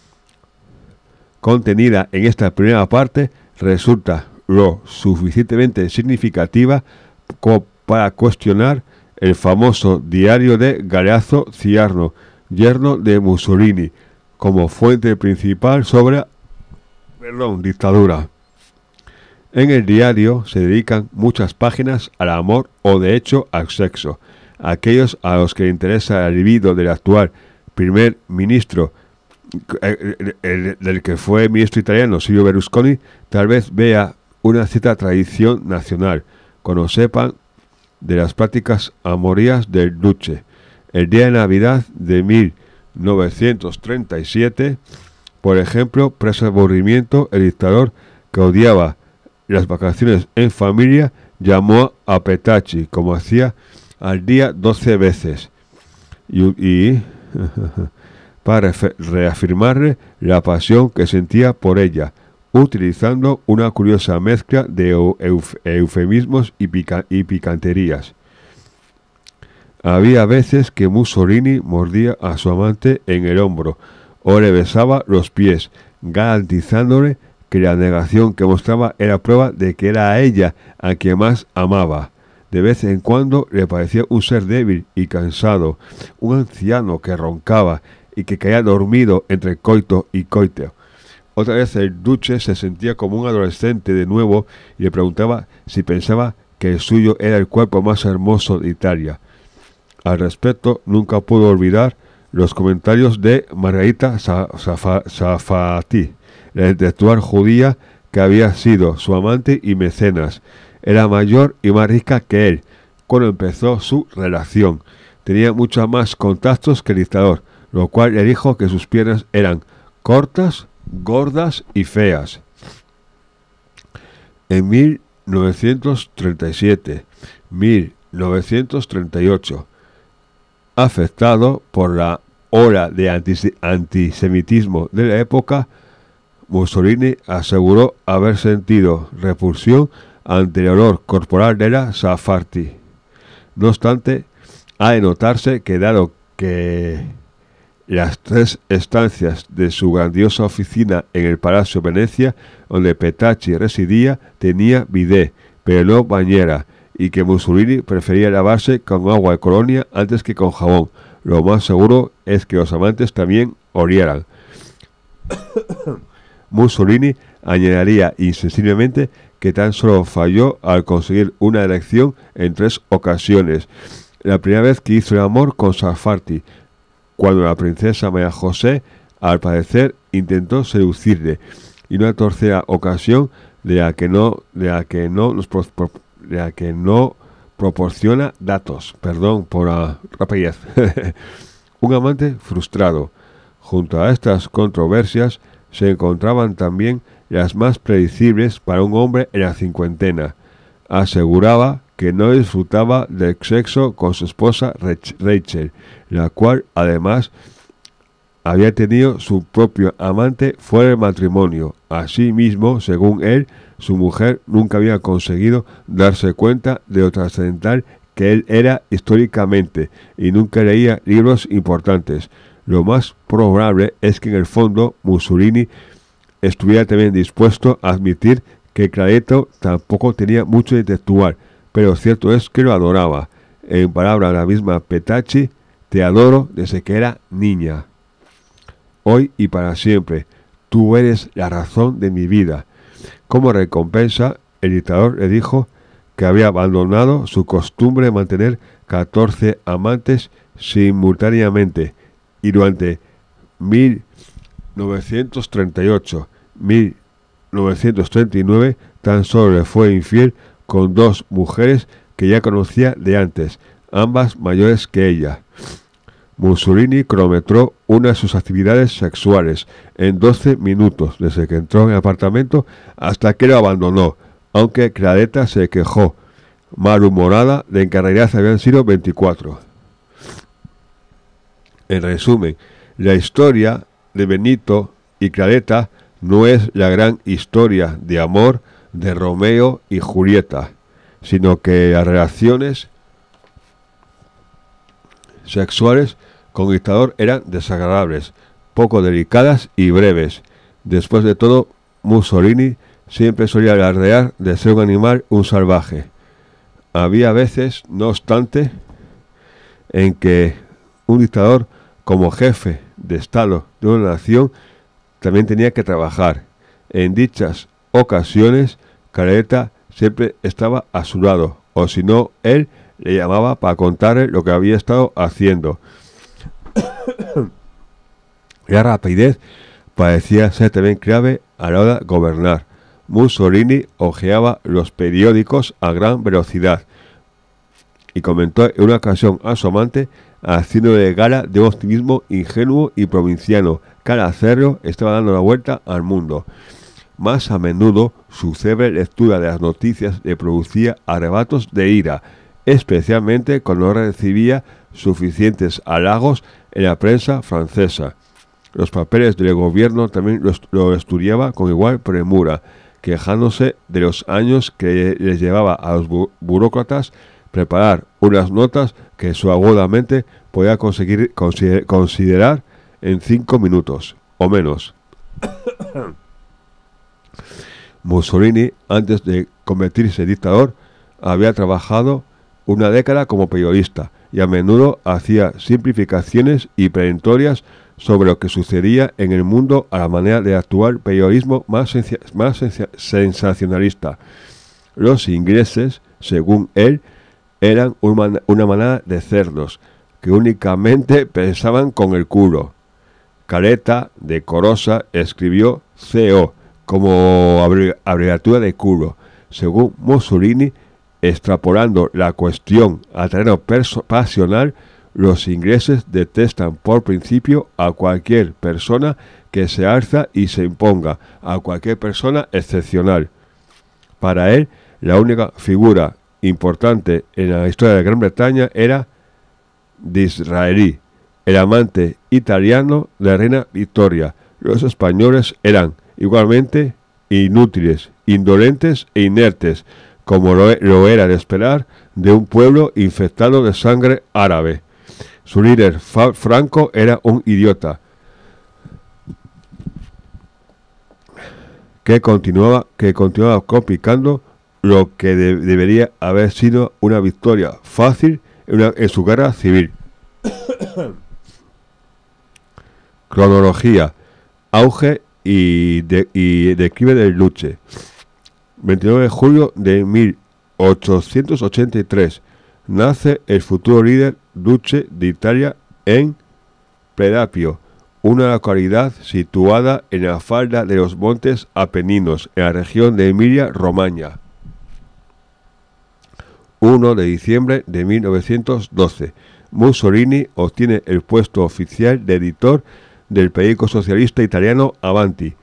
contenida en esta primera parte resulta lo suficientemente significativa como para cuestionar el famoso diario de Galeazzo Ciarno, yerno de Mussolini, como fuente principal sobre perdón, dictadura. En el diario se dedican muchas páginas al amor o de hecho al sexo. Aquellos a los que interesa el libido del actual primer ministro, el, el, el que fue ministro italiano Silvio Berlusconi, tal vez vea una cierta tradición nacional, cuando sepan de las prácticas amorías del duce. El día de Navidad de mil novecientos treinta y siete, por ejemplo, preso de aburrimiento, el dictador que odiaba las vacaciones en familia llamó a Petacci, como hacía al día doce veces, y, y para reafirmarle la pasión que sentía por ella, utilizando una curiosa mezcla de euf eufemismos y, pica y picanterías. Había veces que Mussolini mordía a su amante en el hombro o le besaba los pies, garantizándole que la negación que mostraba era prueba de que era a ella a quien más amaba. De vez en cuando le parecía un ser débil y cansado, un anciano que roncaba y que caía dormido entre coito y coiteo. Otra vez el duce se sentía como un adolescente de nuevo y le preguntaba si pensaba que el suyo era el cuerpo más hermoso de Italia. Al respecto, nunca pudo olvidar los comentarios de Margarita Sarfatti, la intelectual judía que había sido su amante y mecenas. Era mayor y más rica que él cuando empezó su relación. Tenía muchos más contactos que el dictador, lo cual le dijo que sus piernas eran cortas, gordas y feas. En mil novecientos treinta y siete a mil novecientos treinta y ocho, afectado por la ola de antis antisemitismo de la época, Mussolini aseguró haber sentido repulsión ante el olor corporal de la Sarfatti. No obstante, ha de notarse que dado que las tres estancias de su grandiosa oficina en el Palacio Venecia, donde Petacci residía, tenía bidé, pero no bañera, y que Mussolini prefería lavarse con agua de colonia antes que con jabón. Lo más seguro es que los amantes también olieran. Mussolini añadiría insensiblemente que tan solo falló al conseguir una elección en tres ocasiones. La primera vez que hizo el amor con Sarfatti, cuando la princesa María José, al parecer, intentó seducirle, y una tercera ocasión de la que no, de la que no nos pro, pro, de la que no proporciona datos. Perdón por la rapidez. Un amante frustrado. Junto a estas controversias se encontraban también las más predecibles para un hombre en la cincuentena. Aseguraba que no disfrutaba del sexo con su esposa Rachel, la cual además había tenido su propio amante fuera del matrimonio. Asimismo, según él, su mujer nunca había conseguido darse cuenta de lo trascendental que él era históricamente y nunca leía libros importantes. Lo más probable es que en el fondo Mussolini estuviera también dispuesto a admitir que Claretto tampoco tenía mucho intelectual, pero cierto es que lo adoraba. En palabras de la misma Petacci, te adoro desde que era niña. Hoy y para siempre, tú eres la razón de mi vida. Como recompensa, el dictador le dijo que había abandonado su costumbre de mantener catorce amantes simultáneamente y durante mil novecientos treinta y ocho a mil novecientos treinta y nueve tan solo le fue infiel con dos mujeres que ya conocía de antes, ambas mayores que ella. Mussolini cronometró una de sus actividades sexuales en doce minutos, desde que entró en el apartamento hasta que lo abandonó, aunque Claretta se quejó, malhumorada, de que en realidad habían sido veinticuatro. En resumen, la historia de Benito y Claretta no es la gran historia de amor de Romeo y Julieta, sino que las relaciones sexuales con el dictador eran desagradables, poco delicadas y breves. Después de todo, Mussolini siempre solía alardear de ser un animal, un salvaje. Había veces, no obstante, en que un dictador, como jefe de Estado de una nación, también tenía que trabajar. En dichas ocasiones, Claretta siempre estaba a su lado, o si no, él le llamaba para contarle lo que había estado haciendo. La rapidez parecía ser también clave a la hora de gobernar. Mussolini hojeaba los periódicos a gran velocidad y comentó en una ocasión a su amante, haciéndole gala de un optimismo ingenuo y provinciano, que al hacerlo estaba dando la vuelta al mundo. Más a menudo su célebre lectura de las noticias le producía arrebatos de ira, especialmente cuando no recibía suficientes halagos en la prensa francesa. Los papeles del gobierno también lo, est- lo estudiaba con igual premura, quejándose de los años que les llevaba a los bu- burócratas preparar unas notas que su aguda mente podía conseguir consider- considerar en cinco minutos o menos. Mussolini, antes de convertirse en dictador, había trabajado una década como periodista y a menudo hacía simplificaciones y perentorias sobre lo que sucedía en el mundo a la manera de actuar periodismo más, sensa- más sensa- sensacionalista. Los ingleses, según él, eran una, una manada de cerdos que únicamente pensaban con el culo. Claretta, decorosa, escribió C O como abreviatura de culo. Según Mussolini, extrapolando la cuestión a terreno perso- pasional, los ingleses detestan por principio a cualquier persona que se alza y se imponga, a cualquier persona excepcional. Para él, la única figura importante en la historia de Gran Bretaña era Disraeli, el amante italiano de la reina Victoria. Los españoles eran igualmente inútiles, indolentes e inertes, como lo, lo era de esperar de un pueblo infectado de sangre árabe. Su líder, Franco, era un idiota que continuaba, que continuaba complicando lo que de, debería haber sido una victoria fácil en, una, en su guerra civil. Cronología, auge y, de, y declive del Duce. veintinueve de julio de mil ochocientos ochenta y tres nace el futuro líder Duce de Italia en Predapio, una localidad situada en la falda de los montes Apeninos, en la región de Emilia-Romagna. primero de diciembre de mil novecientos doce, Mussolini obtiene el puesto oficial de editor del periódico socialista italiano Avanti,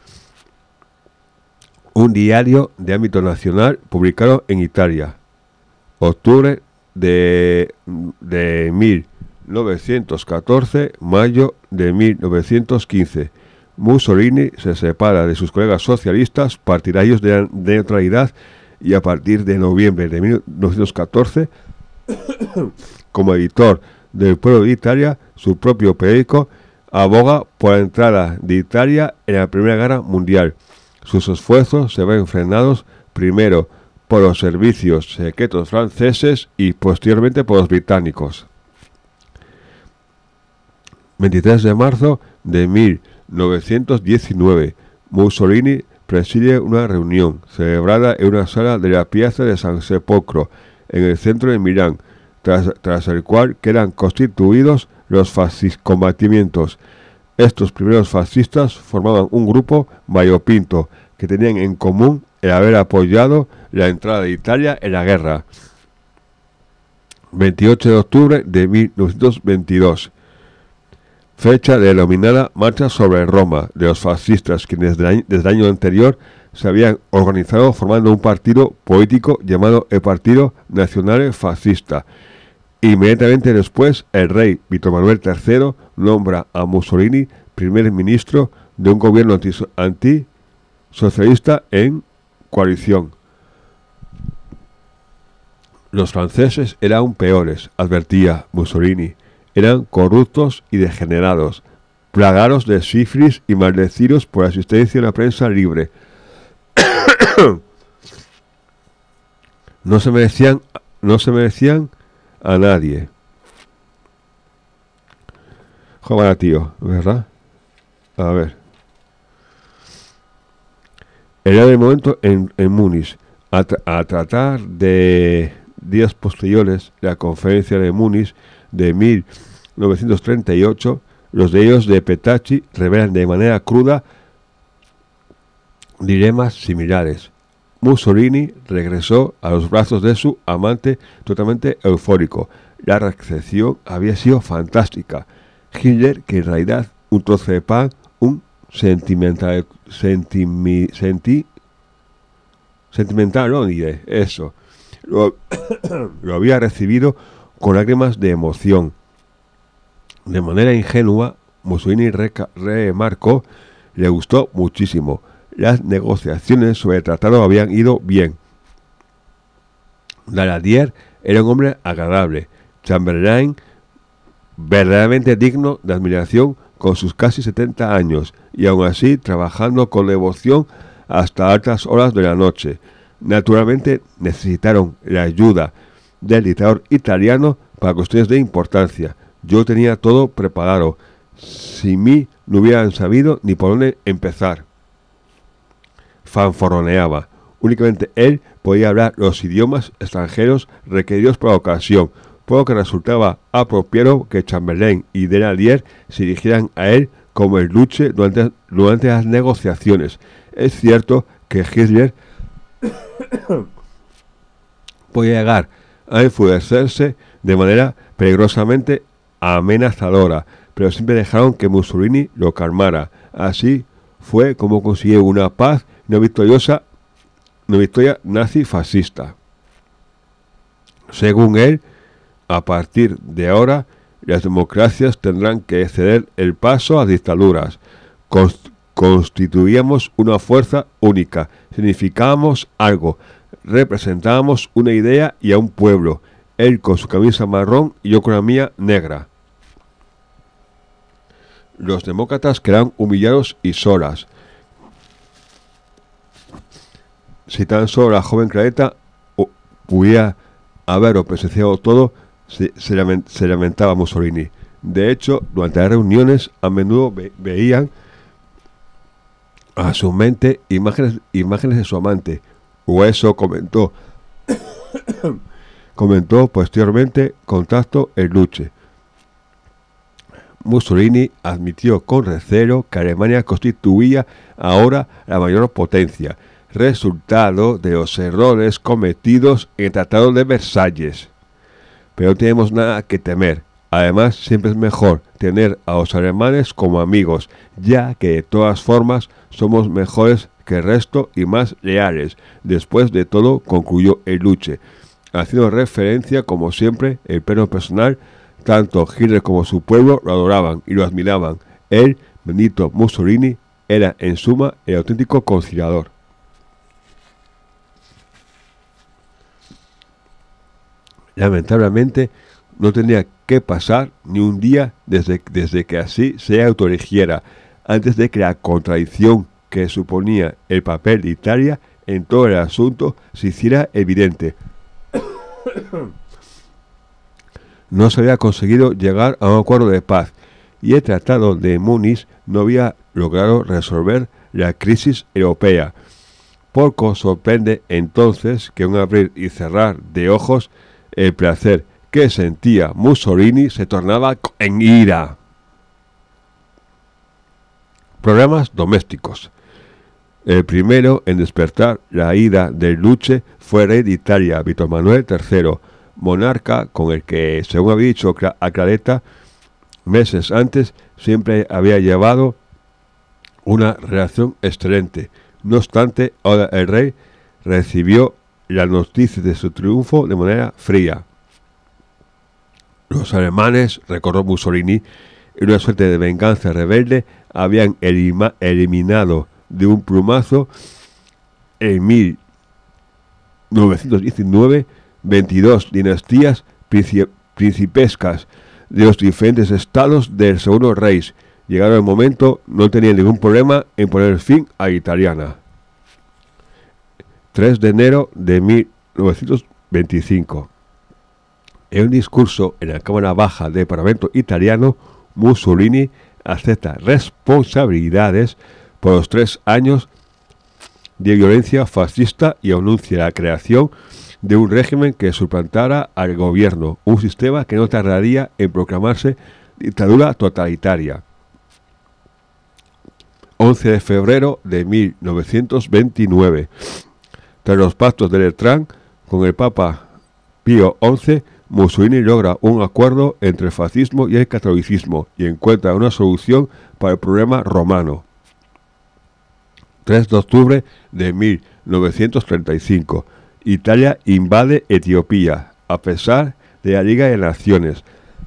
un diario de ámbito nacional publicado en Italia. Octubre de, de mil novecientos catorce, mayo de mil novecientos quince. Mussolini se separa de sus colegas socialistas partidarios de la neutralidad y a partir de noviembre de mil novecientos catorce, como editor del Pueblo de Italia, su propio periódico, aboga por la entrada de Italia en la Primera Guerra Mundial. Sus esfuerzos se ven frenados primero por los servicios secretos franceses y posteriormente por los británicos. veintitrés de marzo de mil novecientos diecinueve, Mussolini preside una reunión celebrada en una sala de la Piazza de San Sepolcro, en el centro de Milán, tras, tras el cual quedan constituidos los fasciscombatientos. Estos primeros fascistas formaban un grupo variopinto que tenían en común el haber apoyado la entrada de Italia en la guerra. veintiocho de octubre de mil novecientos veintidós, fecha denominada Marcha sobre Roma, de los fascistas, quienes desde el año anterior se habían organizado formando un partido político llamado el Partido Nazionale Fascista. Inmediatamente después, el rey Víctor Manuel tercero nombra a Mussolini primer ministro de un gobierno antisocialista en coalición. Los franceses eran aún peores, advertía Mussolini. Eran corruptos y degenerados, plagados de sífilis y maldecidos por la existencia de una prensa libre. no se merecían, no se merecían a nadie. Joder, tío, ¿verdad? A ver. Era el momento en, en Múnich, a, tra- a tratar de días posteriores, la conferencia de Múnich de mil novecientos treinta y ocho, los de ellos de Petacci revelan de manera cruda dilemas similares. Mussolini regresó a los brazos de su amante totalmente eufórico. La recepción había sido fantástica. Hitler, que en realidad un trozo de pan, un sentimental, sentimi, senti, sentimental, no diré, eso, lo, lo había recibido con lágrimas de emoción. De manera ingenua, Mussolini reca- remarcó, le gustó muchísimo. Las negociaciones sobre el tratado habían ido bien. Daladier era un hombre agradable. Chamberlain, verdaderamente digno de admiración con sus casi setenta años, y aún así trabajando con devoción hasta altas horas de la noche. Naturalmente necesitaron la ayuda del dictador italiano para cuestiones de importancia. Yo tenía todo preparado. Sin mí no hubieran sabido ni por dónde empezar. Fanfarroneaba. Únicamente él podía hablar los idiomas extranjeros requeridos por la ocasión, por lo que resultaba apropiado que Chamberlain y Daladier se dirigieran a él como el Duce durante, durante las negociaciones. Es cierto que Hitler podía llegar a enfurecerse de manera peligrosamente amenazadora, pero siempre dejaron que Mussolini lo calmara. Así fue como consiguió una paz y una victoriosa una victoria nazi-fascista. Según él, a partir de ahora, las democracias tendrán que ceder el paso a dictaduras. Const- constituíamos una fuerza única, significábamos algo, representábamos una idea y a un pueblo, él con su camisa marrón y yo con la mía negra. Los demócratas quedaron humillados y solas. Si tan solo la joven Claretta pudiera haberlo presenciado todo, se, se, lament, se lamentaba Mussolini. De hecho, durante las reuniones a menudo ve, veían a su mente imágenes, imágenes de su amante. Hueso comentó comentó posteriormente contacto en Luce. Mussolini admitió con recelo que Alemania constituía ahora la mayor potencia, resultado de los errores cometidos en el Tratado de Versalles. Pero no tenemos nada que temer. Además, siempre es mejor tener a los alemanes como amigos, ya que de todas formas somos mejores que el resto y más leales. Después de todo, concluyó el Luce, haciendo referencia, como siempre, el pleno personal. Tanto Hitler como su pueblo lo adoraban y lo admiraban. Él, Benito Mussolini, era en suma el auténtico conciliador. Lamentablemente, no tenía que pasar ni un día desde, desde que así se autoeligiera, antes de que la contradicción que suponía el papel de Italia en todo el asunto se hiciera evidente. No se había conseguido llegar a un acuerdo de paz y el Tratado de Múnich no había logrado resolver la crisis europea. Poco sorprende entonces que un abrir y cerrar de ojos el placer que sentía Mussolini se tornaba en ira. Problemas domésticos. El primero en despertar la ira del Luce fue el rey de Italia, Víctor Manuel tercero, monarca con el que, según había dicho a Claretta meses antes, siempre había llevado una relación excelente. No obstante, ahora el rey recibió las noticias de su triunfo de manera fría. Los alemanes, recordó Mussolini, en una suerte de venganza rebelde, habían elima, eliminado de un plumazo en mil novecientos diecinueve veintidós dinastías principescas de los diferentes estados del Segundo Reich. Llegado el momento, no tenían ningún problema en poner fin a Italiana. tres de enero de mil novecientos veinticinco. En un discurso en la Cámara Baja del Parlamento italiano, Mussolini acepta responsabilidades por los tres años de violencia fascista y anuncia la creación de un régimen que suplantara al gobierno, un sistema que no tardaría en proclamarse dictadura totalitaria. once de febrero de mil novecientos veintinueve. Tras los pactos de Letrán con el Papa Pío once, Mussolini logra un acuerdo entre el fascismo y el catolicismo y encuentra una solución para el problema romano. tres de octubre de mil novecientos treinta y cinco. Italia invade Etiopía, a pesar de la Liga de Naciones.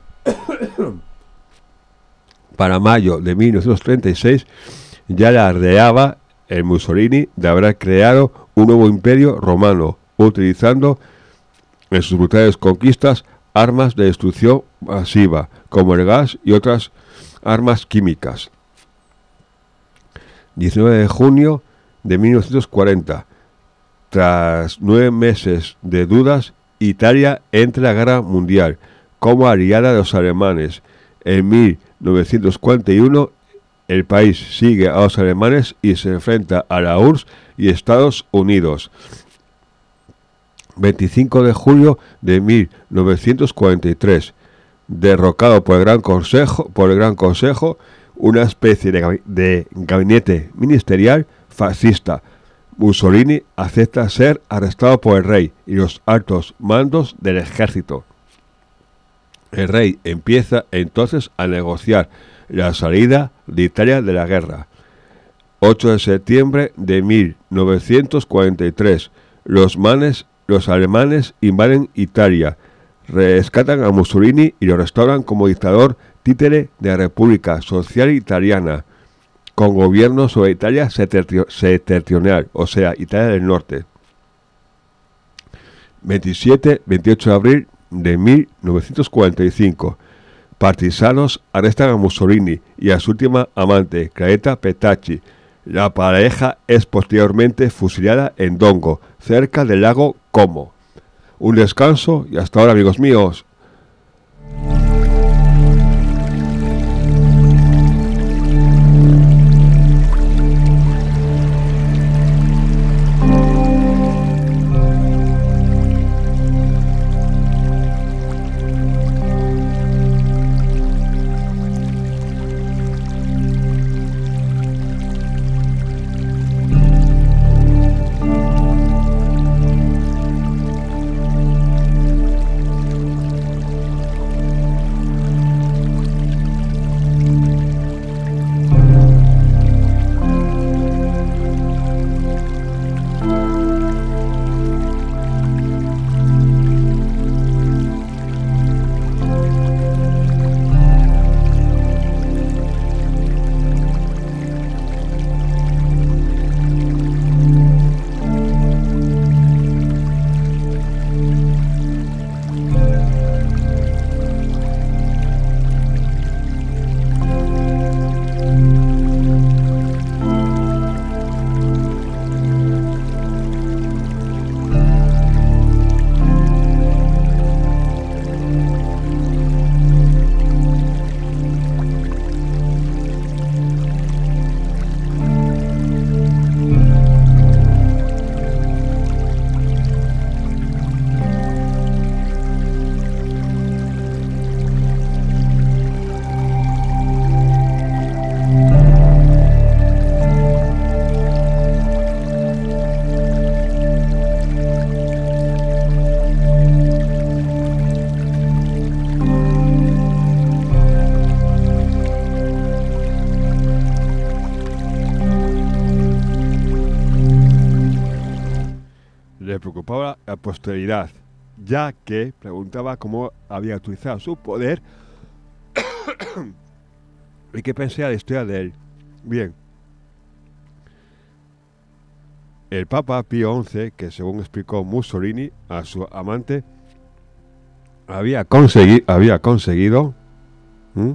Para mayo de mil novecientos treinta y seis, ya le ardeaba el Mussolini de haber creado un nuevo imperio romano, utilizando en sus brutales conquistas armas de destrucción masiva, como el gas y otras armas químicas. diecinueve de junio de mil novecientos cuarenta. Tras nueve meses de dudas, Italia entra en la guerra mundial como aliada de los alemanes. En mil novecientos cuarenta y uno, el país sigue a los alemanes y se enfrenta a la U R S S y Estados Unidos. veinticinco de julio de mil novecientos cuarenta y tres. Derrocado por el Gran Consejo, por el Gran Consejo, una especie de, de gabinete ministerial fascista. Mussolini acepta ser arrestado por el rey y los altos mandos del ejército. El rey empieza entonces a negociar la salida de Italia de la guerra. ocho de septiembre de mil novecientos cuarenta y tres. Los, manes, los alemanes invaden Italia, rescatan a Mussolini y lo restauran como dictador títere de la República Social Italiana, con gobierno sobre Italia septentrional, o sea, Italia del Norte. veintisiete a veintiocho de abril de mil novecientos cuarenta y cinco. partisanos arrestan a Mussolini y a su última amante, Claretta Petacci. La pareja es posteriormente fusilada en Dongo, cerca del lago Como. Un descanso y hasta ahora, amigos míos. Le preocupaba la posteridad, ya que preguntaba cómo había utilizado su poder y qué pensaba la historia de él. Bien, el Papa Pío once, que según explicó Mussolini a su amante, había, consegui- había conseguido ¿hmm?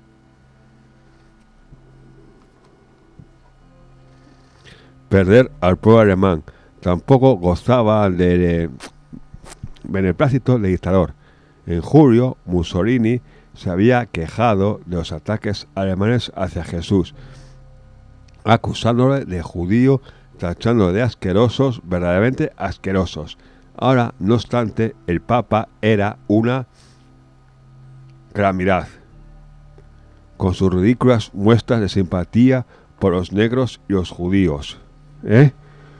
perder al pueblo alemán. Tampoco gozaba del beneplácito del dictador. En julio, Mussolini se había quejado de los ataques alemanes hacia Jesús, acusándole de judío, tachándolo de asquerosos, verdaderamente asquerosos. Ahora, no obstante, el Papa era una calamidad, con sus ridículas muestras de simpatía por los negros y los judíos. ¿Eh?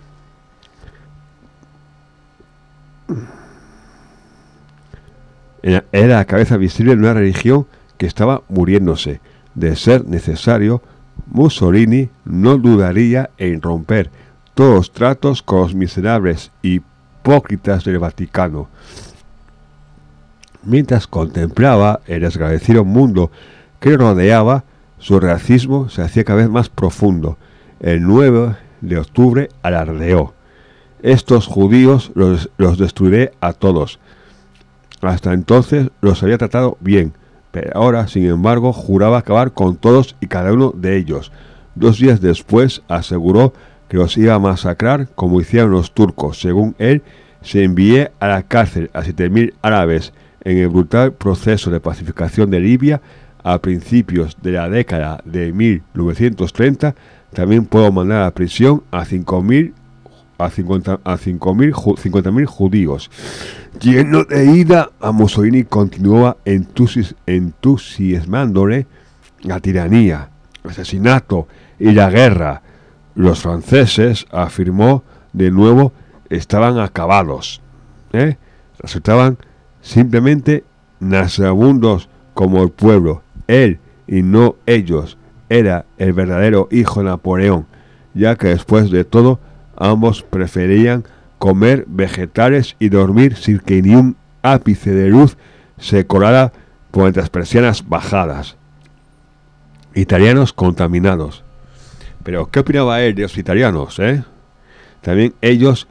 Era la cabeza visible de una religión que estaba muriéndose. De ser necesario, Mussolini no dudaría en romper todos los tratos con los miserables hipócritas del Vaticano. Mientras contemplaba el desagradecido mundo que rodeaba, su racismo se hacía cada vez más profundo. El nueve de octubre alardeó: estos judíos los, los destruiré a todos. Hasta entonces los había tratado bien, pero ahora, sin embargo, juraba acabar con todos y cada uno de ellos. Dos días después aseguró que los iba a masacrar como hicieron los turcos. Según él, se envió a la cárcel a siete mil árabes en el brutal proceso de pacificación de Libia a principios de la década de mil novecientos treinta. También puedo mandar a la prisión a cinco mil a cincuenta mil judíos. Lleno de ira, a Mussolini continuaba entusi- entusiasmándole la tiranía, el asesinato y la guerra. Los franceses, afirmó de nuevo, estaban acabados. ¿eh? Resultaban simplemente nauseabundos como el pueblo. Él y no ellos era el verdadero hijo de Napoleón, ya que después de todo ambos preferían comer vegetales y dormir sin que ni un ápice de luz se colara por entre las persianas bajadas. Italianos contaminados. Pero ¿qué opinaba él de los italianos? Eh? También ellos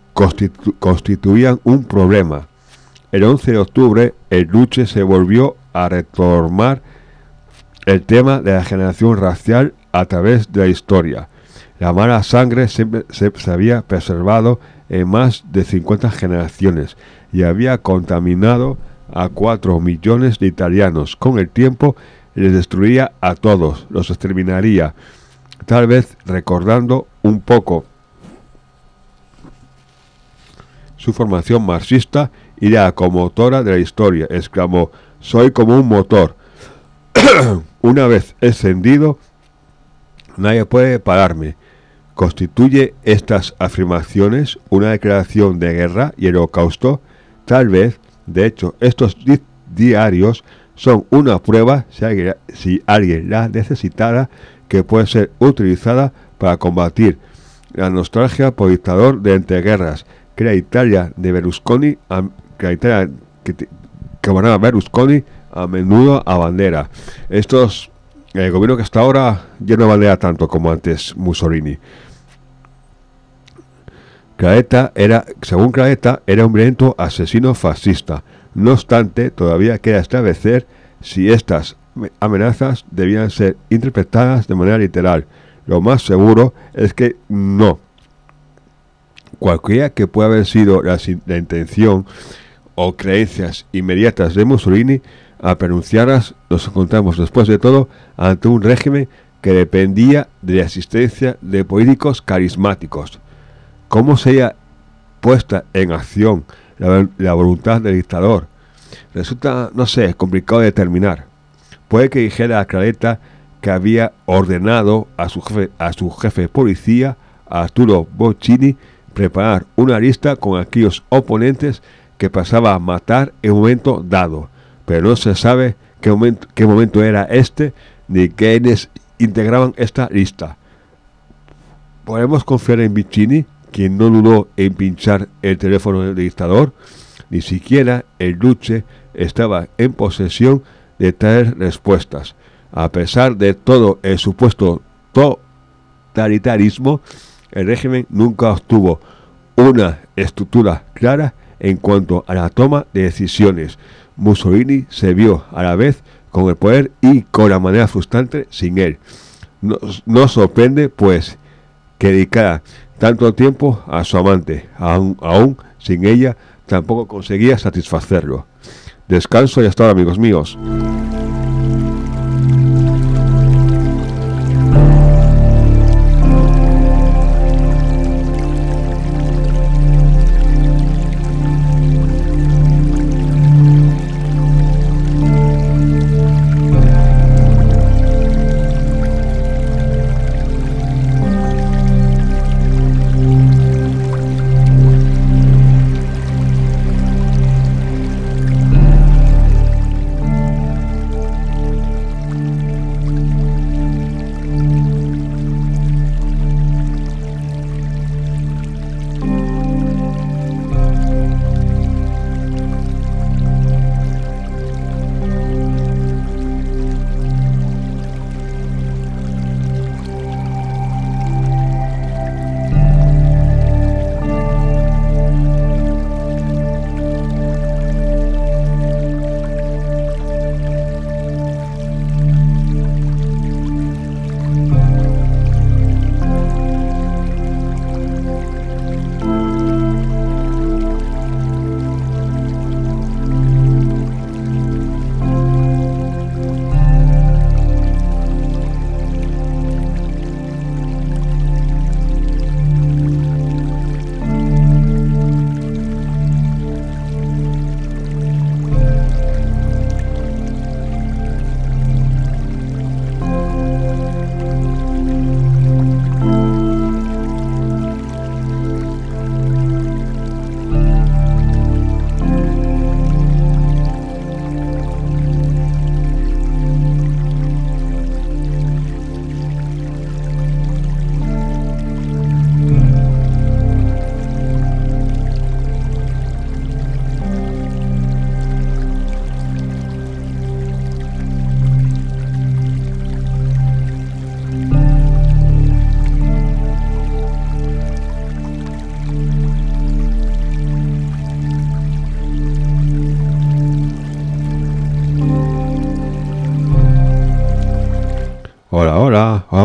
constitu- constituían un problema. El once de octubre, el Duce se volvió a retomar el tema de la generación racial a través de la historia. La mala sangre siempre se, se había preservado en más de cincuenta generaciones y había contaminado a cuatro millones de italianos. Con el tiempo les destruía a todos, los exterminaría, tal vez recordando un poco su formación marxista y la comotora de la historia. Exclamó: soy como un motor. Una vez encendido, nadie puede pararme. ¿Constituye estas afirmaciones una declaración de guerra y el holocausto? Tal vez. De hecho, estos di- diarios son una prueba, si alguien, si alguien la necesitara, que puede ser utilizada para combatir la nostalgia por dictador de entreguerras que la Italia de Berlusconi, a, que la Italia que, que gobernaba Berlusconi a menudo a bandera. Estos, el gobierno que está ahora ya no bandera tanto como antes Mussolini. Craletta era, según Craletta, era un violento asesino fascista. No obstante, todavía queda establecer si estas amenazas debían ser interpretadas de manera literal. Lo más seguro es que no. Cualquiera que pueda haber sido la, la intención o creencias inmediatas de Mussolini, a pronunciarlas, nos encontramos después de todo ante un régimen que dependía de la existencia de políticos carismáticos. ¿Cómo sería puesta en acción la, la voluntad del dictador? Resulta, no sé, complicado de determinar. Puede que dijera a Craletta que había ordenado a su jefe, a su jefe de policía, a Arturo Boccini, preparar una lista con aquellos oponentes que pasaba a matar en un momento dado, pero no se sabe qué momento, qué momento era este ni quiénes integraban esta lista. ¿Podemos confiar en Boccini, quien no dudó en pinchar el teléfono del dictador? Ni siquiera el Duce estaba en posesión de traer respuestas. A pesar de todo el supuesto totalitarismo, el régimen nunca obtuvo una estructura clara en cuanto a la toma de decisiones. Mussolini se vio a la vez con el poder y con la manera frustrante sin él. Nos, nos sorprende, pues, que dedicara tanto tiempo a su amante, aún, aún sin ella tampoco conseguía satisfacerlo. Descanso y hasta ahora, amigos míos.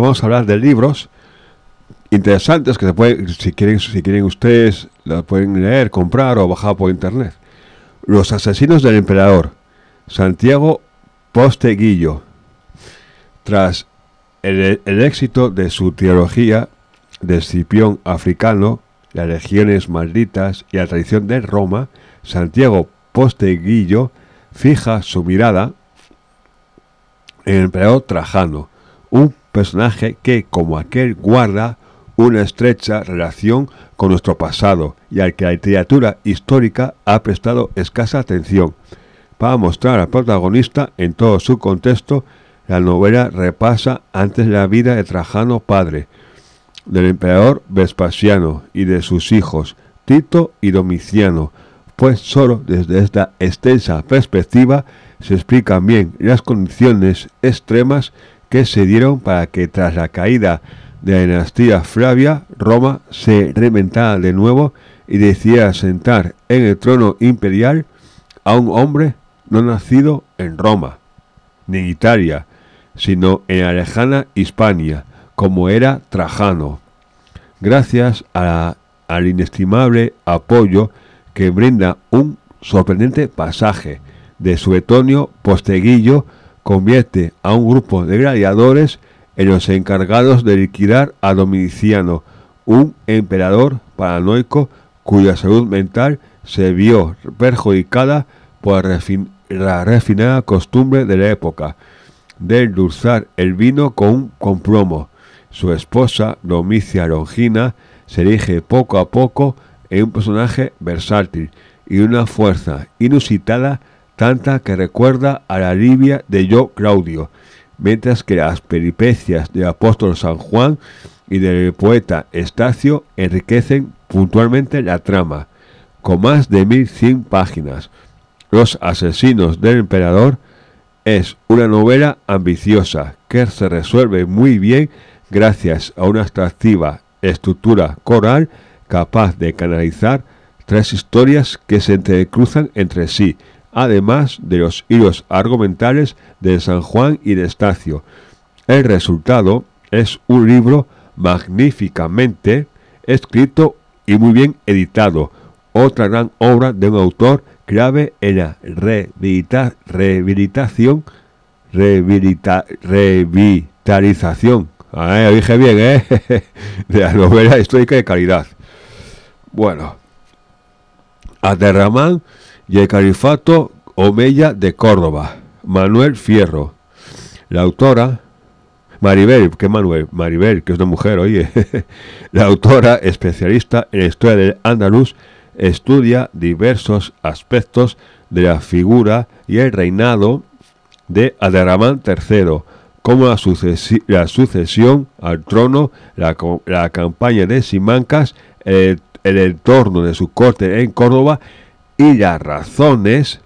vamos a hablar de libros interesantes que se pueden, si quieren, si quieren ustedes, los pueden leer, comprar o bajar por internet. Los asesinos del emperador, Santiago Posteguillo. Tras el, el éxito de su trilogía de Escipión africano, las legiones malditas y la traición de Roma, Santiago Posteguillo fija su mirada en el emperador Trajano, un personaje que, como aquel, guarda una estrecha relación con nuestro pasado y al que la literatura histórica ha prestado escasa atención. Para mostrar al protagonista en todo su contexto, la novela repasa antes la vida de Trajano padre, del emperador Vespasiano y de sus hijos Tito y Domiciano, pues solo desde esta extensa perspectiva se explican bien las condiciones extremas que se dieron para que tras la caída de la dinastía Flavia, Roma se reinventara de nuevo y decidiera sentar en el trono imperial a un hombre no nacido en Roma, ni en Italia, sino en la lejana Hispania, como era Trajano. Gracias a la, al inestimable apoyo que brinda un sorprendente pasaje de Suetonio, Posteguillo convierte a un grupo de gladiadores en los encargados de liquidar a Domiciano, un emperador paranoico cuya salud mental se vio perjudicada por la, refin- la refinada costumbre de la época de endulzar el vino con, con plomo. Su esposa, Domicia Longina, se erige poco a poco en un personaje versátil y una fuerza inusitada, tanta que recuerda a la Libia de Yo Claudio, mientras que las peripecias del apóstol San Juan y del poeta Estacio enriquecen puntualmente la trama. Con más de mil cien páginas, Los asesinos del emperador es una novela ambiciosa que se resuelve muy bien gracias a una atractiva estructura coral capaz de canalizar tres historias que se entrecruzan entre sí, además de los hilos argumentales de San Juan y de Estacio. El resultado es un libro magníficamente escrito y muy bien editado, otra gran obra de un autor clave en la rehabilita, rehabilitación, rehabilita, revitalización, ah, lo dije bien, ¿eh? de la novela histórica de calidad. Bueno, Abderramán y el Califato Omeya de Córdoba, Manuel Fierro. La autora, Maribel, que Manuel, Maribel, que es una mujer, oye. La autora, especialista en la historia del andaluz, estudia diversos aspectos de la figura y el reinado de Abderramán tercero, como la, sucesi- la sucesión al trono, la, la campaña de Simancas, el, el entorno de su corte en Córdoba y las razones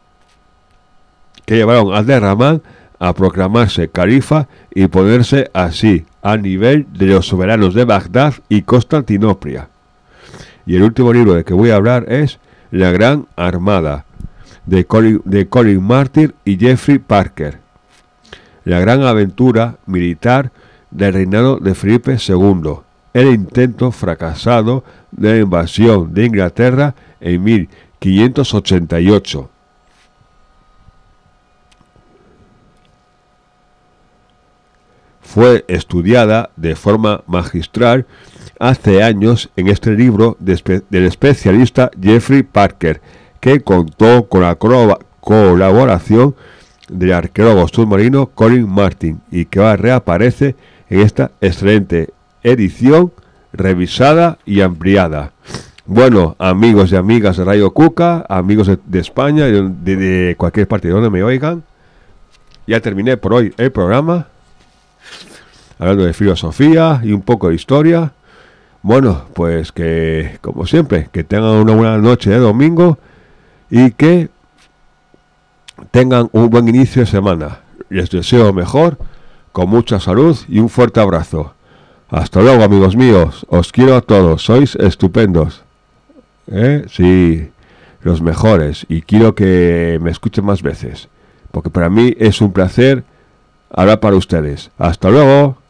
que llevaron a Abderramán a proclamarse califa y ponerse así a nivel de los soberanos de Bagdad y Constantinopla. Y el último libro del que voy a hablar es La Gran Armada, de Colin, de Colin Martin y Jeffrey Parker. La gran aventura militar del reinado de Felipe segundo, el intento fracasado de la invasión de Inglaterra en mil quinientos ochenta y ocho. Fue estudiada de forma magistral hace años en este libro de espe- del especialista Jeffrey Parker, que contó con la colo- colaboración del arqueólogo submarino Colin Martin y que ahora reaparece en esta excelente edición revisada y ampliada. Bueno, amigos y amigas de Radio Cuca, amigos de, de España y de, de cualquier parte de donde me oigan, ya terminé por hoy el programa, hablando de filosofía y un poco de historia. Bueno, pues que, como siempre, que tengan una buena noche de domingo y que tengan un buen inicio de semana. Les deseo lo mejor, con mucha salud y un fuerte abrazo. Hasta luego, amigos míos. Os quiero a todos. Sois estupendos. ¿Eh? Sí, los mejores. Y quiero que me escuchen más veces, porque para mí es un placer hablar para ustedes. Hasta luego.